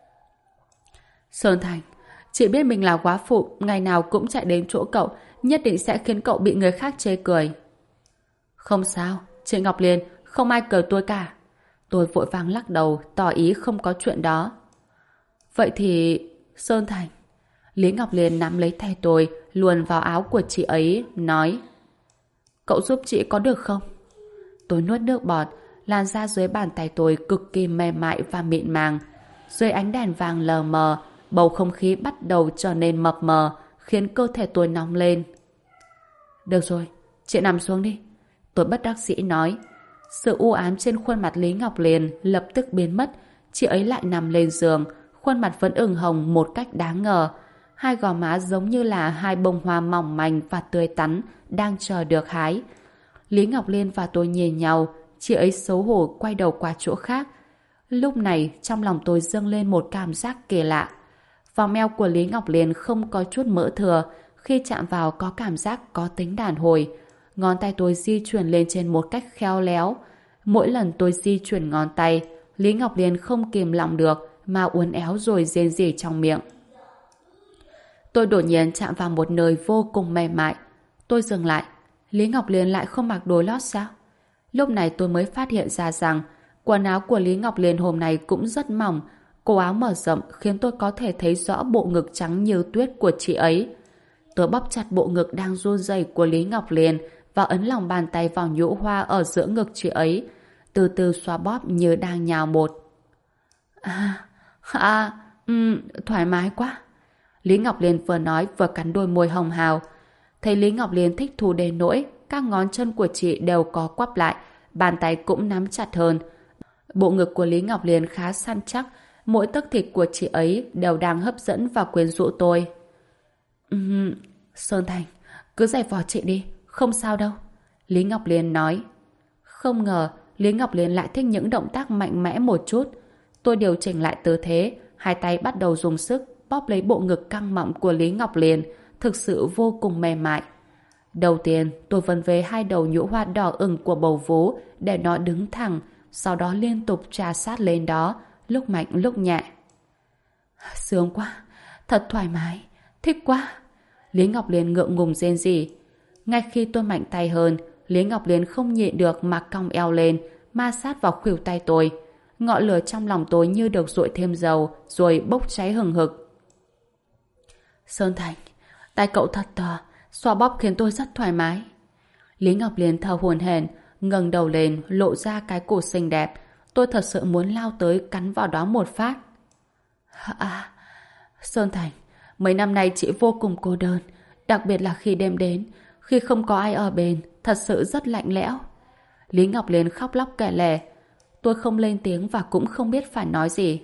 Sơn Thành, chị biết mình là quá phụ, ngày nào cũng chạy đến chỗ cậu, nhất định sẽ khiến cậu bị người khác chê cười. Không sao, chị Ngọc Liên, không ai cười tôi cả. Tôi vội vàng lắc đầu, tỏ ý không có chuyện đó. Vậy thì... Sơn Thành. Lý Ngọc Liên nắm lấy tay tôi, luồn vào áo của chị ấy, nói: Cậu giúp chị có được không? Tôi nuốt nước bọt, làn da dưới bàn tay tôi cực kỳ mềm mại và mịn màng. Dưới ánh đèn vàng lờ mờ, bầu không khí bắt đầu trở nên mập mờ, khiến cơ thể tôi nóng lên. Được rồi, chị nằm xuống đi. Tôi bất đắc dĩ nói. Sự u ám trên khuôn mặt Lý Ngọc Liên lập tức biến mất. Chị ấy lại nằm lên giường, khuôn mặt vẫn ửng hồng một cách đáng ngờ. Hai gò má giống như là hai bông hoa mỏng manh và tươi tắn đang chờ được hái. Lý Ngọc Liên và tôi nhìn nhau, chị ấy xấu hổ quay đầu qua chỗ khác. Lúc này trong lòng tôi dâng lên một cảm giác kỳ lạ. Vòng eo của Lý Ngọc Liên không có chút mỡ thừa, khi chạm vào có cảm giác có tính đàn hồi. Ngón tay tôi di chuyển lên trên một cách khéo léo. Mỗi lần tôi di chuyển ngón tay, Lý Ngọc Liên không kìm lòng được mà uốn éo rồi rên rỉ trong miệng. Tôi đột nhiên chạm vào một nơi vô cùng mềm mại. Tôi dừng lại. Lý Ngọc Liên lại không mặc đồ lót sao? Lúc này tôi mới phát hiện ra rằng quần áo của Lý Ngọc Liên hôm nay cũng rất mỏng. Cổ áo mở rộng khiến tôi có thể thấy rõ bộ ngực trắng như tuyết của chị ấy. Tôi bóp chặt bộ ngực đang run rẩy của Lý Ngọc Liên và ấn lòng bàn tay vào nhũ hoa ở giữa ngực chị ấy, từ từ xoa bóp như đang nhào bột. Thoải mái quá. Lý Ngọc Liên vừa nói vừa cắn đôi môi hồng hào. Thấy Lý Ngọc Liên thích thú đến nỗi các ngón chân của chị đều có quắp lại, bàn tay cũng nắm chặt hơn. Bộ ngực của Lý Ngọc Liên khá săn chắc, mỗi tấc thịt của chị ấy đều đang hấp dẫn và quyến rũ tôi. Sơn Thành, cứ giày vò chị đi, không sao đâu. Lý Ngọc Liên nói. Không ngờ Lý Ngọc Liên lại thích những động tác mạnh mẽ một chút. Tôi điều chỉnh lại tư thế, hai tay bắt đầu dùng sức bóp lấy bộ ngực căng mọng của Lý Ngọc Liên, thực sự vô cùng mềm mại. Đầu tiên, tôi vân về hai đầu nhũ hoa đỏ ửng của bầu vú để nó đứng thẳng, sau đó liên tục trà sát lên đó, lúc mạnh lúc nhẹ. Sướng quá, thật thoải mái, thích quá. Lý Ngọc Liên ngượng ngùng rên rỉ. Ngay khi tôi mạnh tay hơn, Lý Ngọc Liên không nhịn được mà cong eo lên, ma sát vào khuỷu tay tôi. Ngọn lửa trong lòng tôi như được dội thêm dầu, rồi bốc cháy hừng hực. Sơn Thành, tay cậu thật to, xoa bóp khiến tôi rất thoải mái. Lý Ngọc Liên thở hổn hển, ngẩng đầu lên, lộ ra cái cổ xinh đẹp. Tôi thật sự muốn lao tới cắn vào đó một phát. Sơn Thành, mấy năm nay chị vô cùng cô đơn, đặc biệt là khi đêm đến, khi không có ai ở bên, thật sự rất lạnh lẽo. Lý Ngọc Liên khóc lóc kể lể. Tôi không lên tiếng và cũng không biết phải nói gì.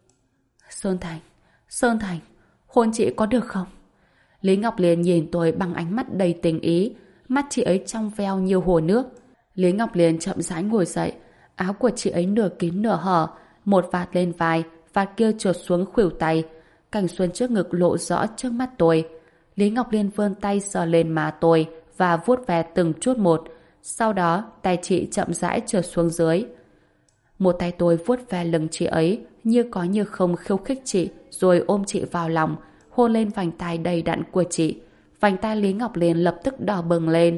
Sơn Thành, hôn chị có được không? Lý Ngọc Liên nhìn tôi bằng ánh mắt đầy tình ý, mắt chị ấy trong veo như hồ nước. Lý Ngọc Liên chậm rãi ngồi dậy, áo của chị ấy nửa kín nửa hở, một vạt lên vai, vạt kia trượt xuống khuỷu tay, cảnh xuân trước ngực lộ rõ trước mắt tôi. Lý Ngọc Liên vươn tay sờ lên má tôi và vuốt ve từng chút một, sau đó tay chị chậm rãi trượt xuống dưới. Một tay tôi vuốt ve lưng chị ấy, như có như không khiêu khích chị, rồi ôm chị vào lòng, hôn lên vành tai đầy đặn của chị. Vành tai Lý Ngọc Liên lập tức đỏ bừng lên.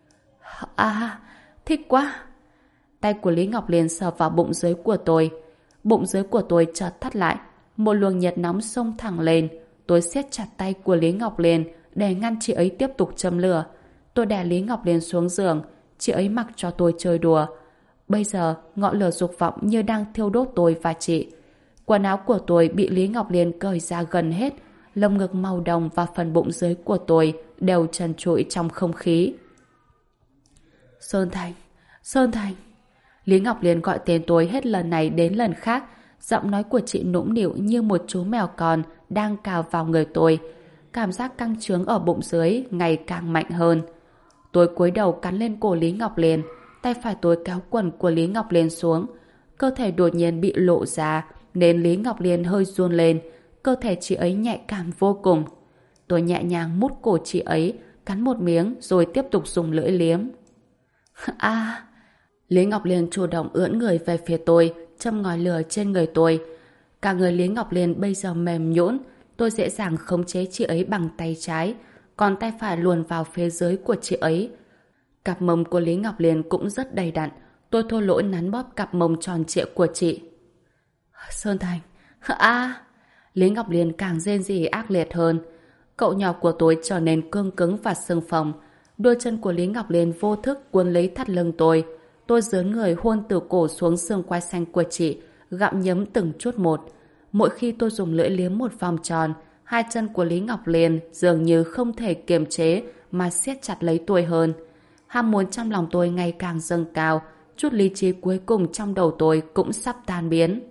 Thích quá. Tay của Lý Ngọc Liên sờ vào bụng dưới của tôi. Bụng dưới của tôi chợt thắt lại, một luồng nhiệt nóng xông thẳng lên. Tôi siết chặt tay của Lý Ngọc Liên để ngăn chị ấy tiếp tục châm lửa. Tôi đè Lý Ngọc Liên xuống giường, chị ấy mặc cho tôi chơi đùa. Bây giờ, ngọn lửa dục vọng như đang thiêu đốt tôi và chị. Quần áo của tôi bị Lý Ngọc Liên cởi ra gần hết, lông ngực màu đồng và phần bụng dưới của tôi đều trần trụi trong không khí. Sơn Thành, Sơn Thành. Lý Ngọc Liên gọi tên tôi hết lần này đến lần khác, giọng nói của chị nũng nịu như một chú mèo con đang cào vào người tôi. Cảm giác căng trướng ở bụng dưới ngày càng mạnh hơn. Tôi cúi đầu cắn lên cổ Lý Ngọc Liên, tay phải tôi kéo quần của Lý Ngọc Liên xuống. Cơ thể đột nhiên bị lộ ra, nên Lý Ngọc Liên hơi run lên. Cơ thể chị ấy nhạy cảm vô cùng. Tôi nhẹ nhàng mút cổ chị ấy, cắn một miếng rồi tiếp tục dùng lưỡi liếm. À! Lý Ngọc Liên chủ động ưỡn người về phía tôi, châm ngòi lửa trên người tôi. Cả người Lý Ngọc Liên bây giờ mềm nhũn, tôi dễ dàng khống chế chị ấy bằng tay trái, còn tay phải luồn vào phía dưới của chị ấy. Cặp mông của Lý Ngọc Liên cũng rất đầy đặn, tôi thô lỗ nắn bóp cặp mông tròn trịa của chị. Sơn Thành, à! Lý Ngọc Liên càng rên rỉ ác liệt hơn. Cậu nhỏ của tôi trở nên cương cứng và sưng phồng. Đôi chân của Lý Ngọc Liên vô thức cuốn lấy thắt lưng tôi. Tôi dướn người hôn từ cổ xuống xương quai xanh của chị, gặm nhấm từng chút một. Mỗi khi tôi dùng lưỡi liếm một vòng tròn, hai chân của Lý Ngọc Liên dường như không thể kiềm chế mà siết chặt lấy tôi hơn. Ham muốn trong lòng tôi ngày càng dâng cao, chút lý trí cuối cùng trong đầu tôi cũng sắp tan biến.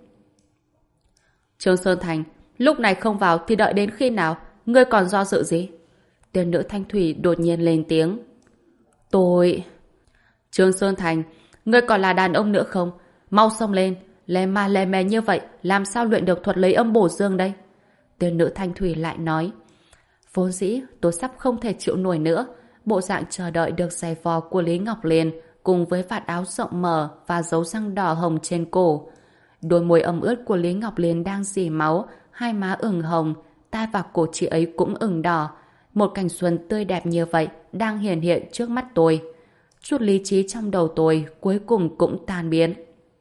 Trương Sơn Thành, lúc này không vào thì đợi đến khi nào? Ngươi còn do dự gì? Tiên nữ Thanh Thủy đột nhiên lên tiếng. Tôi... Trương Sơn Thành, ngươi còn là đàn ông nữa không? Mau xông lên, lè ma lè mè như vậy, làm sao luyện được thuật lấy âm bổ dương đây? Tiên nữ Thanh Thủy lại nói. Vốn dĩ, tôi sắp không thể chịu nổi nữa. Bộ dạng chờ đợi được giày vò của Lý Ngọc Liên cùng với vạt áo rộng mở và dấu răng đỏ hồng trên cổ. Đôi môi ẩm ướt của Lý Ngọc Liên đang rỉ máu, hai má ửng hồng, tai và cổ chị ấy cũng ửng đỏ. Một cảnh xuân tươi đẹp như vậy đang hiển hiện trước mắt tôi. Chút lý trí trong đầu tôi cuối cùng cũng tan biến.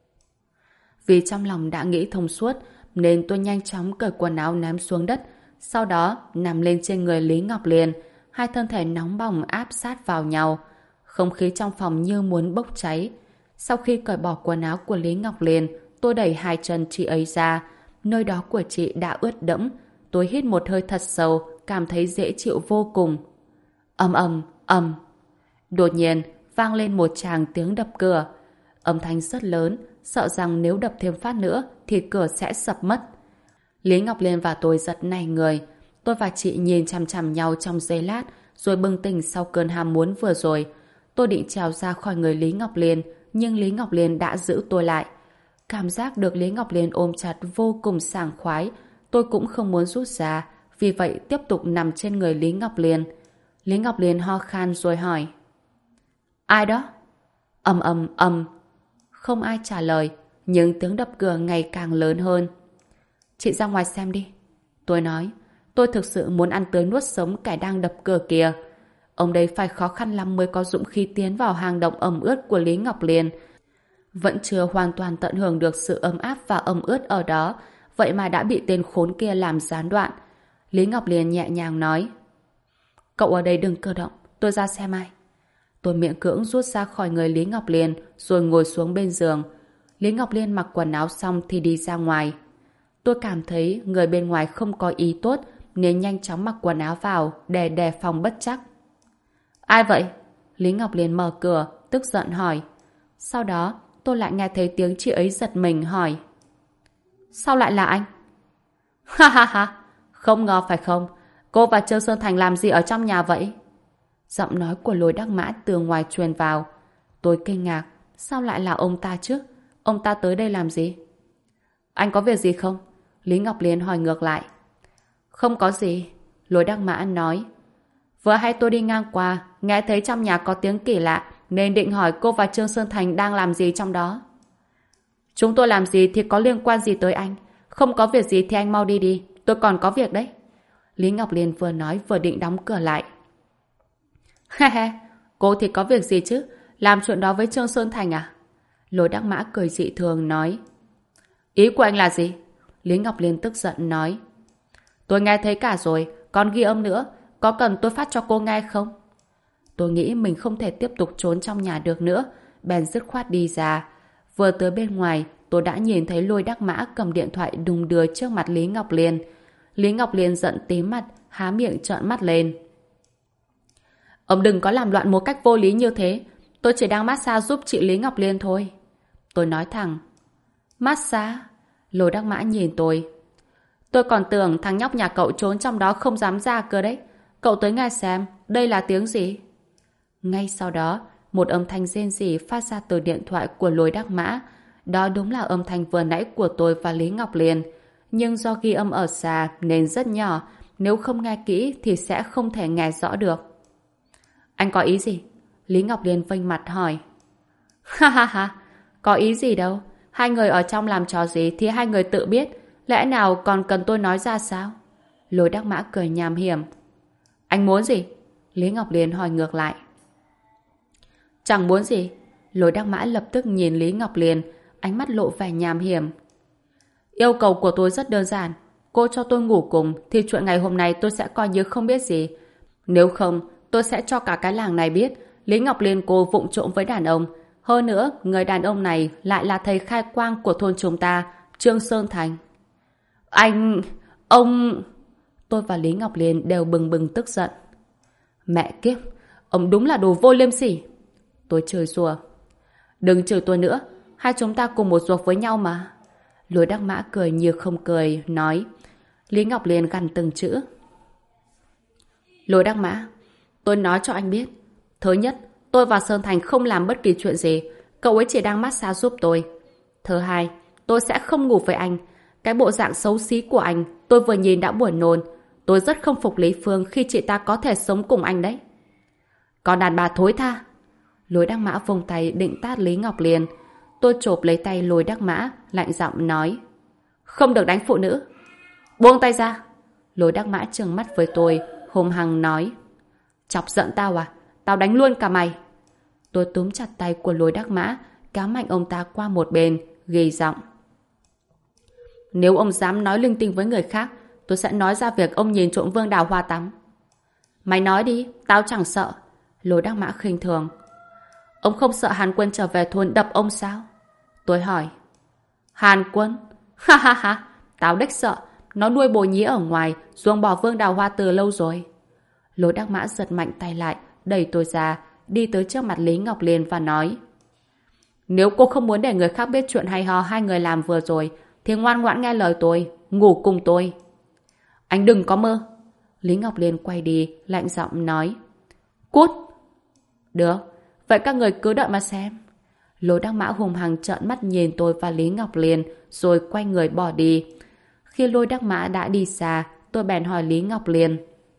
Vì trong lòng đã nghĩ thông suốt nên tôi nhanh chóng cởi quần áo ném xuống đất, sau đó nằm lên trên người Lý Ngọc Liên, hai thân thể nóng bỏng áp sát vào nhau. Không khí trong phòng như muốn bốc cháy. Sau khi cởi bỏ quần áo của Lý Ngọc Liên, tôi đẩy hai chân chị ấy ra. Nơi đó của chị đã ướt đẫm. Tôi hít một hơi thật sâu, cảm thấy dễ chịu vô cùng. Ầm ầm, ầm. Đột nhiên, vang lên một tràng tiếng đập cửa. Âm thanh rất lớn, sợ rằng nếu đập thêm phát nữa thì cửa sẽ sập mất. Lý Ngọc Liên và tôi giật nảy người. Tôi và chị nhìn chằm chằm nhau trong giây lát, rồi bừng tỉnh sau cơn ham muốn vừa rồi. Tôi định trèo ra khỏi người Lý Ngọc Liên, nhưng Lý Ngọc Liên đã giữ tôi lại. Cảm giác được Lý Ngọc Liên ôm chặt vô cùng sảng khoái. Tôi cũng không muốn rút ra, vì vậy tiếp tục nằm trên người Lý Ngọc Liên. Lý Ngọc Liên ho khan rồi hỏi. Ai đó? Ầm ầm ầm. Không ai trả lời, nhưng tiếng đập cửa ngày càng lớn hơn. Chị ra ngoài xem đi. Tôi nói, tôi thực sự muốn ăn tươi nuốt sống kẻ đang đập cửa kìa. Ông đây phải khó khăn lắm mới có dũng khí tiến vào hang động ẩm ướt của Lý Ngọc Liên. Vẫn chưa hoàn toàn tận hưởng được sự ấm áp và ẩm ướt ở đó, vậy mà đã bị tên khốn kia làm gián đoạn. Lý Ngọc Liên nhẹ nhàng nói. Cậu ở đây đừng cử động, tôi ra xem ai. Tôi miễn cưỡng rút ra khỏi người Lý Ngọc Liên rồi ngồi xuống bên giường. Lý Ngọc Liên mặc quần áo xong thì đi ra ngoài. Tôi cảm thấy người bên ngoài không có ý tốt nên nhanh chóng mặc quần áo vào để đề phòng bất trắc. Ai vậy? Lý Ngọc Liên mở cửa, tức giận hỏi. Sau đó tôi lại nghe thấy tiếng chị ấy giật mình hỏi. Sao lại là anh? Ha ha ha, không ngờ phải không? Cô và Trương Sơn Thành làm gì ở trong nhà vậy? Giọng nói của Lôi Đắc Mã từ ngoài truyền vào. Tôi kinh ngạc, sao lại là ông ta chứ? Ông ta tới đây làm gì? Anh có việc gì không? Lý Ngọc Liên hỏi ngược lại. Không có gì, Lôi Đắc Mã nói. Vừa hay tôi đi ngang qua, nghe thấy trong nhà có tiếng kỳ lạ, nên định hỏi cô và Trương Sơn Thành đang làm gì trong đó. Chúng tôi làm gì thì có liên quan gì tới anh? Không có việc gì thì anh mau đi đi, tôi còn có việc đấy. Lý Ngọc Liên vừa nói vừa định đóng cửa lại. Ha ha, cô thì có việc gì chứ? Làm chuyện đó với Trương Sơn Thành à? Lôi Đắc Mã cười dị thường nói. Ý của anh là gì? Lý Ngọc Liên tức giận nói. Tôi nghe thấy cả rồi, còn ghi âm nữa. Có cần tôi phát cho cô nghe không? Tôi nghĩ mình không thể tiếp tục trốn trong nhà được nữa, bèn dứt khoát đi ra. Vừa tới bên ngoài, tôi đã nhìn thấy Lôi Đắc Mã cầm điện thoại đùng đưa trước mặt Lý Ngọc Liên. Lý Ngọc Liên giận tím mặt, há miệng trợn mắt lên. Ông đừng có làm loạn một cách vô lý như thế. Tôi chỉ đang massage giúp chị Lý Ngọc Liên thôi. Tôi nói thẳng. Massage? Lôi Đắc Mã nhìn tôi. Tôi còn tưởng thằng nhóc nhà cậu trốn trong đó không dám ra cơ đấy. Cậu tới nghe xem, đây là tiếng gì? Ngay sau đó, một âm thanh rên rỉ phát ra từ điện thoại của Lôi Đắc Mã. Đó đúng là âm thanh vừa nãy của tôi và Lý Ngọc Liên. Nhưng do ghi âm ở xa nên rất nhỏ, nếu không nghe kỹ thì sẽ không thể nghe rõ được. Anh có ý gì? Lý Ngọc Liên vênh mặt hỏi. Ha ha ha, có ý gì đâu. Hai người ở trong làm trò gì thì hai người tự biết. Lẽ nào còn cần tôi nói ra sao? Lôi Đắc Mã cười nham hiểm. Anh muốn gì? Lý Ngọc Liên hỏi ngược lại. Chẳng muốn gì. Lôi Đắc Mã lập tức nhìn Lý Ngọc Liên, ánh mắt lộ vẻ nham hiểm. Yêu cầu của tôi rất đơn giản. Cô cho tôi ngủ cùng thì chuyện ngày hôm nay tôi sẽ coi như không biết gì. Nếu không, tôi sẽ cho cả cái làng này biết Lý Ngọc Liên cô vụng trộm với đàn ông. Hơn nữa, người đàn ông này lại là thầy khai quang của thôn chúng ta, Trương Sơn Thành. Ông... Tôi và Lý Ngọc Liên đều bừng bừng tức giận. Mẹ kiếp, ông đúng là đồ vô liêm sỉ. Tôi chửi rủa. Đừng chửi tôi nữa, hai chúng ta cùng một ruột với nhau mà. Lôi Đắc Mã cười như không cười, nói. Lý Ngọc Liên gằn từng chữ. Lôi Đắc Mã, tôi nói cho anh biết. Thứ nhất, tôi và Sơn Thành không làm bất kỳ chuyện gì. Cậu ấy chỉ đang massage giúp tôi. Thứ hai, tôi sẽ không ngủ với anh. Cái bộ dạng xấu xí của anh, tôi vừa nhìn đã buồn nôn. Tôi rất không phục Lý Phương khi chị ta có thể sống cùng anh đấy. Còn đàn bà thối tha. Lôi Đắc Mã vùng tay định tát Lý Ngọc Liên. Tôi chộp lấy tay Lôi Đắc Mã, lạnh giọng nói. Không được đánh phụ nữ. Buông tay ra. Lôi Đắc Mã trừng mắt với tôi, hung hăng nói. Chọc giận tao à? Tao đánh luôn cả mày. Tôi túm chặt tay của Lôi Đắc Mã, kéo mạnh ông ta qua một bên, ghi giọng. Nếu ông dám nói linh tinh với người khác, tôi sẽ nói ra việc ông nhìn trộm Vương Đào Hoa tắm. Mày nói đi, tao chẳng sợ. Lôi Đắc Mã khinh thường. Ông không sợ Hàn Quân trở về thôn đập ông sao? Tôi hỏi. Hàn Quân? Ha ha ha, tao đếch sợ. Nó nuôi bồ nhí ở ngoài, ruồng bỏ Vương Đào Hoa từ lâu rồi. Lôi Đắc Mã giật mạnh tay lại, đẩy tôi ra, đi tới trước mặt Lý Ngọc Liên và nói. Nếu cô không muốn để người khác biết chuyện hay ho hai người làm vừa rồi, thì ngoan ngoãn nghe lời tôi, ngủ cùng tôi. Anh đừng có mơ. Lý Ngọc Liên quay đi, lạnh giọng nói. Cút. Được, vậy các người cứ đợi mà xem. Lôi Đắc Mã hùng hăng trợn mắt nhìn tôi và Lý Ngọc Liên, rồi quay người bỏ đi. Khi Lôi Đắc Mã đã đi xa, tôi bèn hỏi Lý Ngọc Liên.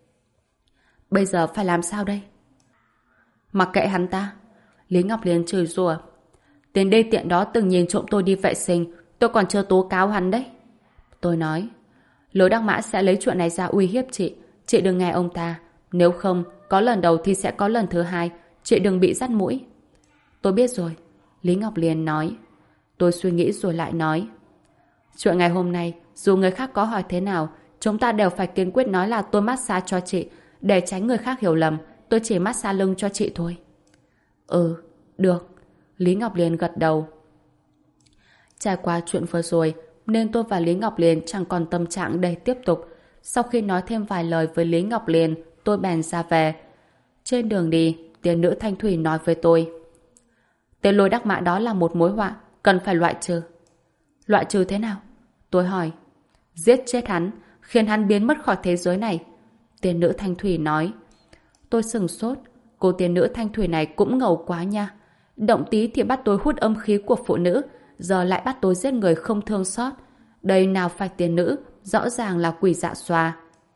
Bây giờ phải làm sao đây? Mặc kệ hắn ta. Lý Ngọc Liên chửi rủa. Tên đê tiện đó từng nhìn trộm tôi đi vệ sinh, tôi còn chưa tố cáo hắn đấy. Tôi nói. Lôi Đắc Mã sẽ lấy chuyện này ra uy hiếp chị đừng nghe ông ta. Nếu không, có lần đầu thì sẽ có lần thứ hai, chị đừng bị dắt mũi. Tôi biết rồi. Lý Ngọc Liên nói. Tôi suy nghĩ rồi lại nói. Chuyện ngày hôm nay, dù người khác có hỏi thế nào, chúng ta đều phải kiên quyết nói là tôi massage cho chị, để tránh người khác hiểu lầm, tôi chỉ massage lưng cho chị thôi. Ừ, được. Lý Ngọc Liên gật đầu. Trải qua chuyện vừa rồi, nên tôi và Lý Ngọc Liên chẳng còn tâm trạng để tiếp tục. Sau khi nói thêm vài lời với Lý Ngọc Liên, tôi bèn ra về. Trên đường đi, tiên nữ Thanh Thủy nói với tôi. Tên Lôi Đắc Mã đó là một mối họa, cần phải loại trừ. Loại trừ thế nào? Tôi hỏi. Giết chết hắn, khiến hắn biến mất khỏi thế giới này. Tiên nữ Thanh Thủy nói. Tôi sừng sốt. Cô tiên nữ Thanh Thủy này cũng ngầu quá nha. Động tí thì bắt tôi hút âm khí của phụ nữ, giờ lại bắt tôi giết người không thương xót. Đây nào phải tiên nữ, rõ ràng là quỷ dạ xoa.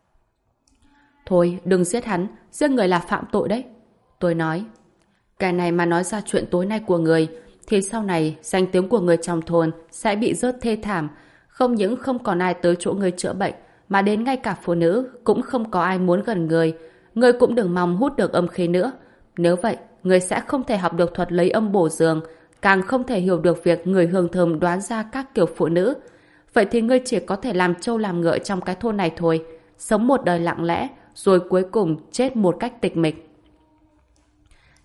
Thôi, đừng giết hắn, giết người là phạm tội đấy. Tôi nói. Cái này mà nói ra chuyện tối nay của người, thì sau này danh tiếng của người trong thôn sẽ bị rớt thê thảm. Không những không còn ai tới chỗ người chữa bệnh, mà đến ngay cả phụ nữ cũng không có ai muốn gần người. Người cũng đừng mong hút được âm khí nữa. Nếu vậy, người sẽ không thể học được thuật lấy âm bổ dường, càng không thể hiểu được việc người hương thơm đoán ra các kiểu phụ nữ. Vậy thì ngươi chỉ có thể làm trâu làm ngựa trong cái thôn này thôi, sống một đời lặng lẽ, rồi cuối cùng chết một cách tịch mịch.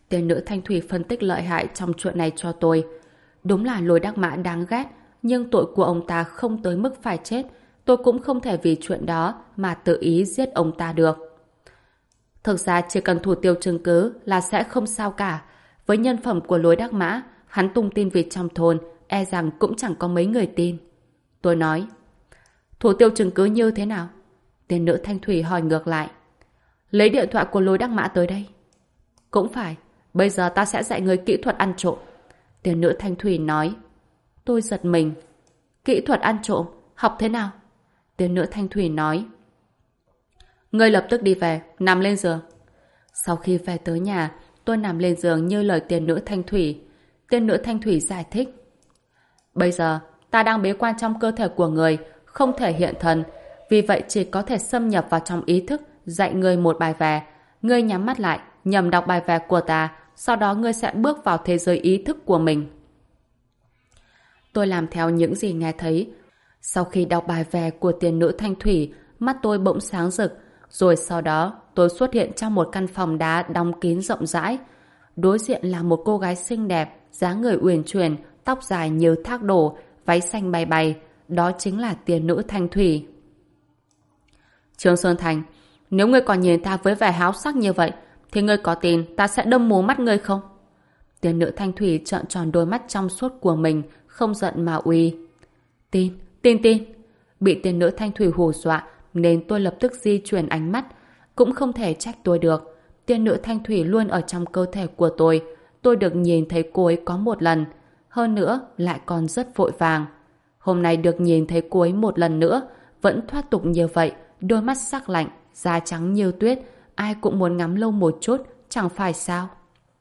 Tiên nữ Thanh Thủy phân tích lợi hại trong chuyện này cho tôi. Đúng là Lôi Đắc Mã đáng ghét, nhưng tội của ông ta không tới mức phải chết. Tôi cũng không thể vì chuyện đó mà tự ý giết ông ta được. Thực ra chỉ cần thủ tiêu chứng cứ là sẽ không sao cả. Với nhân phẩm của Lôi Đắc Mã, hắn tung tin về trong thôn, e rằng cũng chẳng có mấy người tin. Tôi nói, thủ tiêu chứng cứ như thế nào? Tiên nữ Thanh Thủy hỏi ngược lại. Lấy điện thoại của Lôi Đắc Mã tới đây. Cũng phải, bây giờ ta sẽ dạy người kỹ thuật ăn trộm. Tiên nữ Thanh Thủy nói. Tôi giật mình. Kỹ thuật ăn trộm, học thế nào? Tiên nữ Thanh Thủy nói. Ngươi lập tức đi về, nằm lên giường. Sau khi về tới nhà, tôi nằm lên giường như lời tiên nữ Thanh Thủy. Tiên nữ Thanh Thủy giải thích. Bây giờ, ta đang bế quan trong cơ thể của người, không thể hiện thần. Vì vậy chỉ có thể xâm nhập vào trong ý thức, dạy ngươi một bài vẽ. Ngươi nhắm mắt lại, nhầm đọc bài vẽ của ta, sau đó ngươi sẽ bước vào thế giới ý thức của mình. Tôi làm theo những gì nghe thấy. Sau khi đọc bài vẽ của tiên nữ Thanh Thủy, mắt tôi bỗng sáng rực, rồi sau đó tôi xuất hiện trong một căn phòng đá đóng kín rộng rãi. Đối diện là một cô gái xinh đẹp, dáng người uyển chuyển, tóc dài như thác đổ, váy xanh bay bay. Đó chính là tiên nữ Thanh Thủy. Trương Sơn Thành, nếu ngươi còn nhìn ta với vẻ háo sắc như vậy, thì ngươi có tin ta sẽ đâm mù mắt ngươi không? Tiên nữ Thanh Thủy trợn tròn đôi mắt trong suốt của mình, không giận mà uy. Tin. Bị tiên nữ Thanh Thủy hù dọa, nên tôi lập tức di chuyển ánh mắt. Cũng không thể trách tôi được. Tiên nữ Thanh Thủy luôn ở trong cơ thể của tôi. Tôi được nhìn thấy cô ấy có một lần. Hơn nữa, lại còn rất vội vàng. Hôm nay được nhìn thấy cô ấy một lần nữa, vẫn thoát tục như vậy, đôi mắt sắc lạnh, da trắng như tuyết, ai cũng muốn ngắm lâu một chút, chẳng phải sao?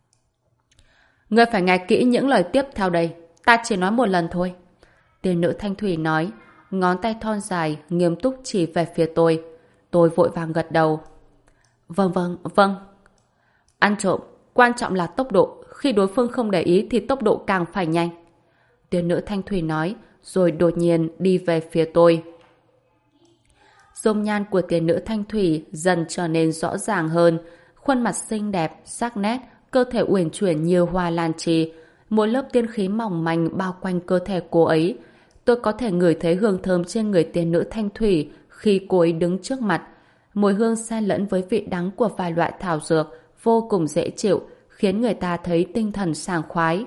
Ngươi phải nghe kỹ những lời tiếp theo đây, ta chỉ nói một lần thôi. Tiên nữ Thanh Thủy nói, ngón tay thon dài, nghiêm túc chỉ về phía tôi. Tôi vội vàng gật đầu. Vâng. Ăn trộm, quan trọng là tốc độ, khi đối phương không để ý thì tốc độ càng phải nhanh. Tiên nữ Thanh Thủy nói, rồi đột nhiên đi về phía tôi. Dung nhan của tiên nữ Thanh Thủy dần trở nên rõ ràng hơn, khuôn mặt xinh đẹp, sắc nét, cơ thể uyển chuyển như hoa lan trì, một lớp tiên khí mỏng manh bao quanh cơ thể cô ấy. Tôi có thể ngửi thấy hương thơm trên người tiên nữ Thanh Thủy khi cô ấy đứng trước mặt. Mùi hương xen lẫn với vị đắng của vài loại thảo dược vô cùng dễ chịu, khiến người ta thấy tinh thần sảng khoái.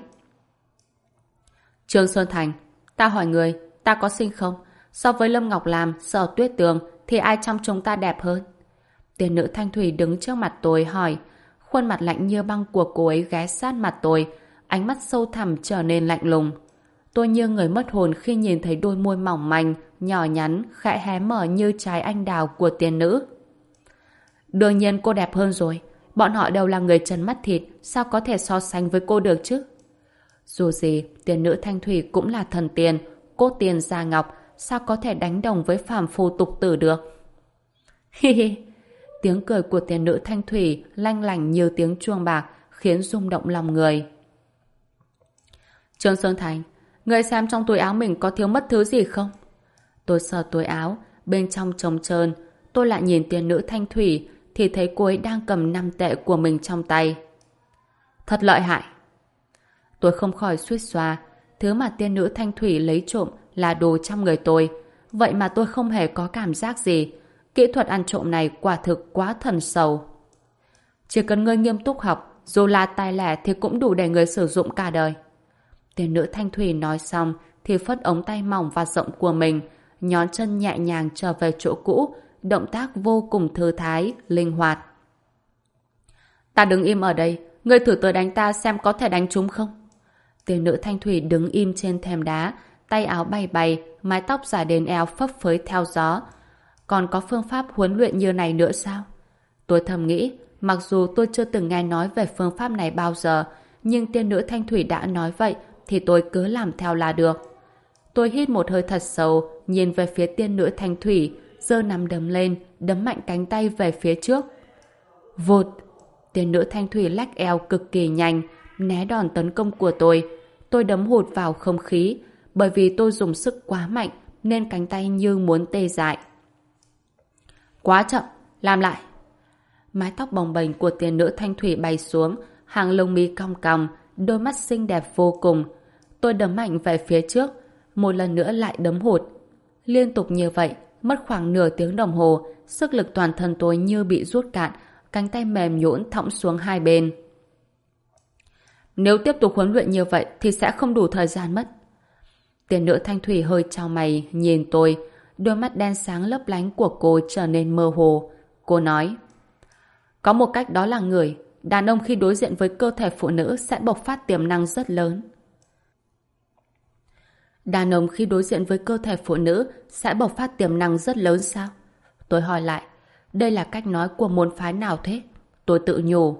Trương Sơn Thành, ta hỏi người, ta có xinh không? So với Lâm Ngọc Lam, Sở Tuyết Tường thì ai trong chúng ta đẹp hơn? Tiên nữ Thanh Thủy đứng trước mặt tôi hỏi. Khuôn mặt lạnh như băng của cô ấy ghé sát mặt tôi, ánh mắt sâu thẳm trở nên lạnh lùng. Tôi như người mất hồn khi nhìn thấy đôi môi mỏng manh, nhỏ nhắn, khẽ hé mở như trái anh đào của tiên nữ. Đương nhiên cô đẹp hơn rồi. Bọn họ đều là người trần mắt thịt, sao có thể so sánh với cô được chứ? Dù gì, tiên nữ Thanh Thủy cũng là thần tiên, cốt tiên gia ngọc, sao có thể đánh đồng với phàm phu tục tử được? Hi hi. Tiếng cười của tiên nữ Thanh Thủy lanh lảnh như tiếng chuông bạc, khiến rung động lòng người. Trương Sơn Thành, ngươi xem trong túi áo mình có thiếu mất thứ gì không? Tôi sờ túi áo, bên trong trống trơn. Tôi lại nhìn tiên nữ Thanh Thủy, thì thấy cô ấy đang cầm 5 tệ của mình trong tay. Thật lợi hại. Tôi không khỏi suýt xoa. Thứ mà tiên nữ Thanh Thủy lấy trộm là đồ trong người tôi. Vậy mà tôi không hề có cảm giác gì. Kỹ thuật ăn trộm này quả thực quá thần sầu. Chỉ cần ngươi nghiêm túc học, dù là tài lẻ thì cũng đủ để người sử dụng cả đời. Tiên nữ Thanh Thủy nói xong thì phất ống tay mỏng và rộng của mình, nhón chân nhẹ nhàng trở về chỗ cũ, động tác vô cùng thư thái, linh hoạt. Ta đứng im ở đây, ngươi thử tới đánh ta xem có thể đánh trúng không? Tiên nữ Thanh Thủy đứng im trên thềm đá, tay áo bay bay, mái tóc dài đến eo phấp phới theo gió. Còn có phương pháp huấn luyện như này nữa sao? Tôi thầm nghĩ, mặc dù tôi chưa từng nghe nói về phương pháp này bao giờ, nhưng tiên nữ Thanh Thủy đã nói vậy, thì tôi cứ làm theo là được. Tôi hít một hơi thật sâu, nhìn về phía tiên nữ Thanh Thủy, giơ nắm đấm lên, đấm mạnh cánh tay về phía trước. Vụt! Tiên nữ Thanh Thủy lách eo cực kỳ nhanh, né đòn tấn công của tôi. Tôi đấm hụt vào không khí, bởi vì tôi dùng sức quá mạnh, nên cánh tay như muốn tê dại. Quá chậm, làm lại. Mái tóc bồng bềnh của tiên nữ Thanh Thủy bay xuống, hàng lông mi cong cong, đôi mắt xinh đẹp vô cùng. Tôi đấm mạnh về phía trước, một lần nữa lại đấm hụt. Liên tục như vậy, mất khoảng nửa tiếng đồng hồ, sức lực toàn thân tôi như bị rút cạn, cánh tay mềm nhũn thõng xuống hai bên. Nếu tiếp tục huấn luyện như vậy thì sẽ không đủ thời gian mất. Tiền nữ Thanh Thủy hơi chau mày nhìn tôi, đôi mắt đen sáng lấp lánh của cô trở nên mơ hồ. Cô nói, có một cách, đó là người đàn ông khi đối diện với cơ thể phụ nữ sẽ bộc phát tiềm năng rất lớn. Đàn ông khi đối diện với cơ thể phụ nữ sẽ bộc phát tiềm năng rất lớn sao? Tôi hỏi lại, đây là cách nói của môn phái nào thế? Tôi tự nhủ.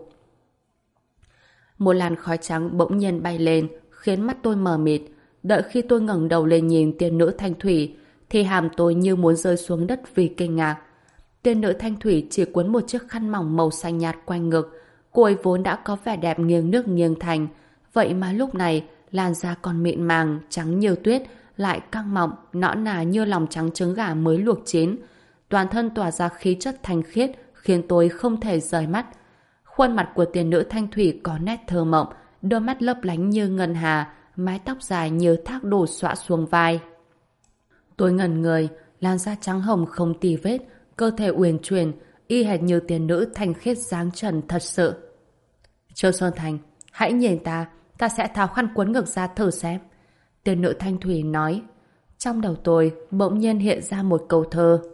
Một làn khói trắng bỗng nhiên bay lên, khiến mắt tôi mờ mịt. Đợi khi tôi ngẩng đầu lên nhìn tiên nữ Thanh Thủy, thì hàm tôi như muốn rơi xuống đất vì kinh ngạc. Tiên nữ Thanh Thủy chỉ quấn một chiếc khăn mỏng màu xanh nhạt quanh ngực. Cô ấy vốn đã có vẻ đẹp nghiêng nước nghiêng thành, vậy mà lúc này làn da còn mịn màng, trắng như tuyết, lại căng mọng, nõn nà như lòng trắng trứng gà mới luộc chín. Toàn thân tỏa ra khí chất thanh khiết, khiến tôi không thể rời mắt. Khuôn mặt của tiên nữ Thanh Thủy có nét thơ mộng, đôi mắt lấp lánh như ngân hà, mái tóc dài như thác đổ xõa xuống vai. Tôi ngẩn người, làn da trắng hồng không tì vết, cơ thể uyển chuyển, y hệt như tiên nữ thanh khiết dáng trần thật sự. Châu Sơn Thành, hãy nhìn ta sẽ tháo khăn quấn ngực ra thử xem. Tiên nữ Thanh Thủy nói. Trong đầu tôi bỗng nhiên hiện ra một câu thơ.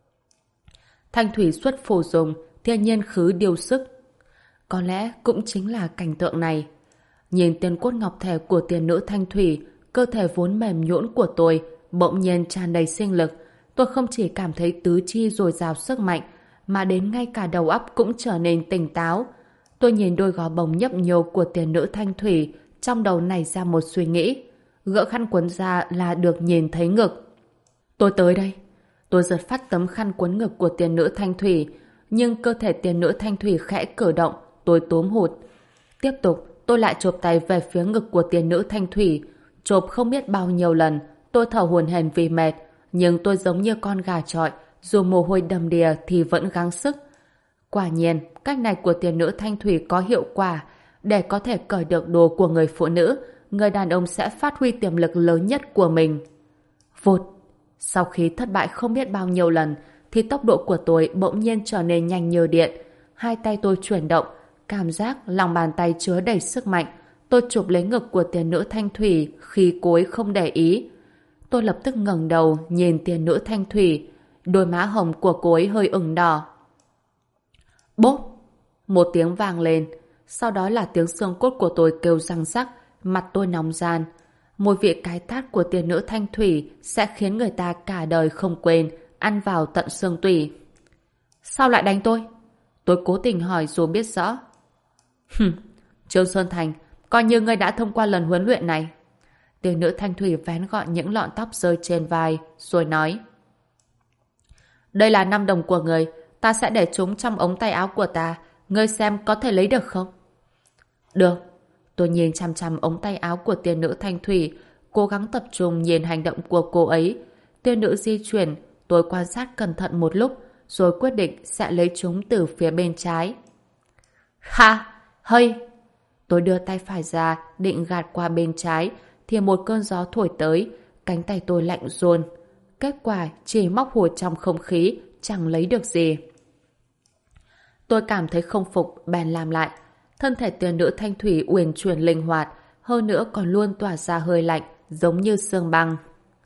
Thanh Thủy xuất phù dùng, thiên nhiên khứ điều sức. Có lẽ cũng chính là cảnh tượng này. Nhìn tiên cốt ngọc thể của tiên nữ Thanh Thủy, cơ thể vốn mềm nhũn của tôi bỗng nhiên tràn đầy sinh lực. Tôi không chỉ cảm thấy tứ chi dồi dào sức mạnh, mà đến ngay cả đầu óc cũng trở nên tỉnh táo. Tôi nhìn đôi gò bồng nhấp nhô của tiên nữ Thanh Thủy, trong đầu nảy ra một suy nghĩ. Gỡ khăn quấn ra là được nhìn thấy ngực. Tôi tới đây. Tôi giật phát tấm khăn quấn ngực của tiên nữ Thanh Thủy, nhưng cơ thể tiên nữ Thanh Thủy khẽ cử động, tôi túm hụt. Tiếp tục, tôi lại chộp tay về phía ngực của tiên nữ Thanh Thủy. Chộp không biết bao nhiêu lần, tôi thở hổn hển vì mệt, nhưng tôi giống như con gà chọi, dù mồ hôi đầm đìa thì vẫn gắng sức. Quả nhiên, cách này của tiên nữ Thanh Thủy có hiệu quả. Để có thể cởi được đồ của người phụ nữ, người đàn ông sẽ phát huy tiềm lực lớn nhất của mình. Vụt! Sau khi thất bại không biết bao nhiêu lần, thì tốc độ của tôi bỗng nhiên trở nên nhanh như điện. Hai tay tôi chuyển động, cảm giác lòng bàn tay chứa đầy sức mạnh. Tôi chụp lấy ngực của tiên nữ Thanh Thủy khi cô ấy không để ý. Tôi lập tức ngẩng đầu nhìn tiên nữ Thanh Thủy. Đôi má hồng của cô ấy hơi ửng đỏ. Bốp! Một tiếng vang lên. Sau đó là tiếng xương cốt của tôi kêu răng rắc, mặt tôi nóng ran. Mùi vị cái tát của tiên nữ Thanh Thủy sẽ khiến người ta cả đời không quên, ăn vào tận xương tủy. Sao lại đánh tôi? Tôi cố tình hỏi dù biết rõ. Trương Sơn Thành, coi như ngươi đã thông qua lần huấn luyện này. Tiên nữ Thanh Thủy vén gọn những lọn tóc rơi trên vai, rồi nói. Đây là 5 đồng của người, ta sẽ để chúng trong ống tay áo của ta. Ngươi xem có thể lấy được không? Được. Tôi nhìn chằm chằm ống tay áo của tiên nữ Thanh Thủy, cố gắng tập trung nhìn hành động của cô ấy. Tiên nữ di chuyển, tôi quan sát cẩn thận một lúc, rồi quyết định sẽ lấy chúng từ phía bên trái. Ha! Hơi! Tôi đưa tay phải ra, định gạt qua bên trái, thì một cơn gió thổi tới, cánh tay tôi lạnh run. Kết quả chỉ móc hùa trong không khí, chẳng lấy được gì. Tôi cảm thấy không phục, bèn làm lại. Thân thể tiên nữ Thanh Thủy uyển chuyển linh hoạt, hơn nữa còn luôn tỏa ra hơi lạnh, giống như xương băng.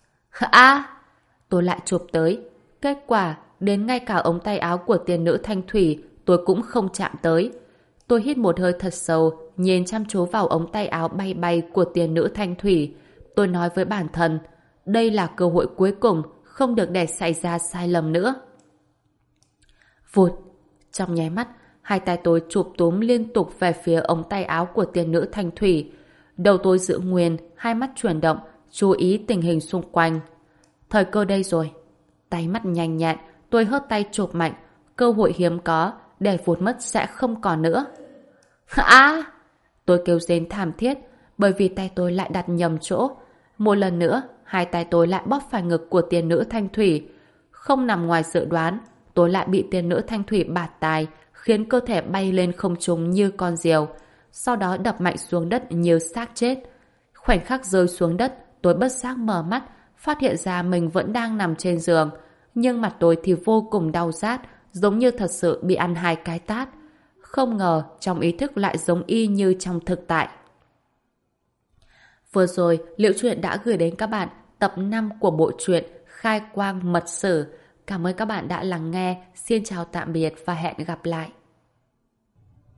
Tôi lại chụp tới. Kết quả, đến ngay cả ống tay áo của tiên nữ Thanh Thủy, tôi cũng không chạm tới. Tôi hít một hơi thật sâu, nhìn chăm chú vào ống tay áo bay bay của tiên nữ Thanh Thủy. Tôi nói với bản thân, đây là cơ hội cuối cùng, không được để xảy ra sai lầm nữa. Vụt! Trong nháy mắt, hai tay tôi chụp túm liên tục về phía ống tay áo của tiên nữ Thanh Thủy. Đầu tôi giữ nguyên, hai mắt chuyển động, chú ý tình hình xung quanh. Thời cơ đây rồi. Tay mắt nhanh nhẹn, tôi hớt tay chụp mạnh. Cơ hội hiếm có, để vụt mất sẽ không còn nữa. Tôi kêu rên thảm thiết, bởi vì tay tôi lại đặt nhầm chỗ. Một lần nữa, hai tay tôi lại bóp phải ngực của tiên nữ Thanh Thủy. Không nằm ngoài dự đoán, tôi lại bị tiên nữ Thanh Thủy bạt tai, khiến cơ thể bay lên không trung như con diều. sau đó đập mạnh xuống đất như xác chết. Khoảnh khắc rơi xuống đất, tôi bất giác mở mắt, phát hiện ra mình vẫn đang nằm trên giường. Nhưng mặt tôi thì vô cùng đau rát, giống như thật sự bị ăn 2 cái tát. Không ngờ trong ý thức lại giống y như trong thực tại. Vừa rồi, Liễu Chuyện đã gửi đến các bạn tập 5 của bộ truyện Khai Quang Mật Sử. Cảm ơn các bạn đã lắng nghe. Xin chào tạm biệt và hẹn gặp lại.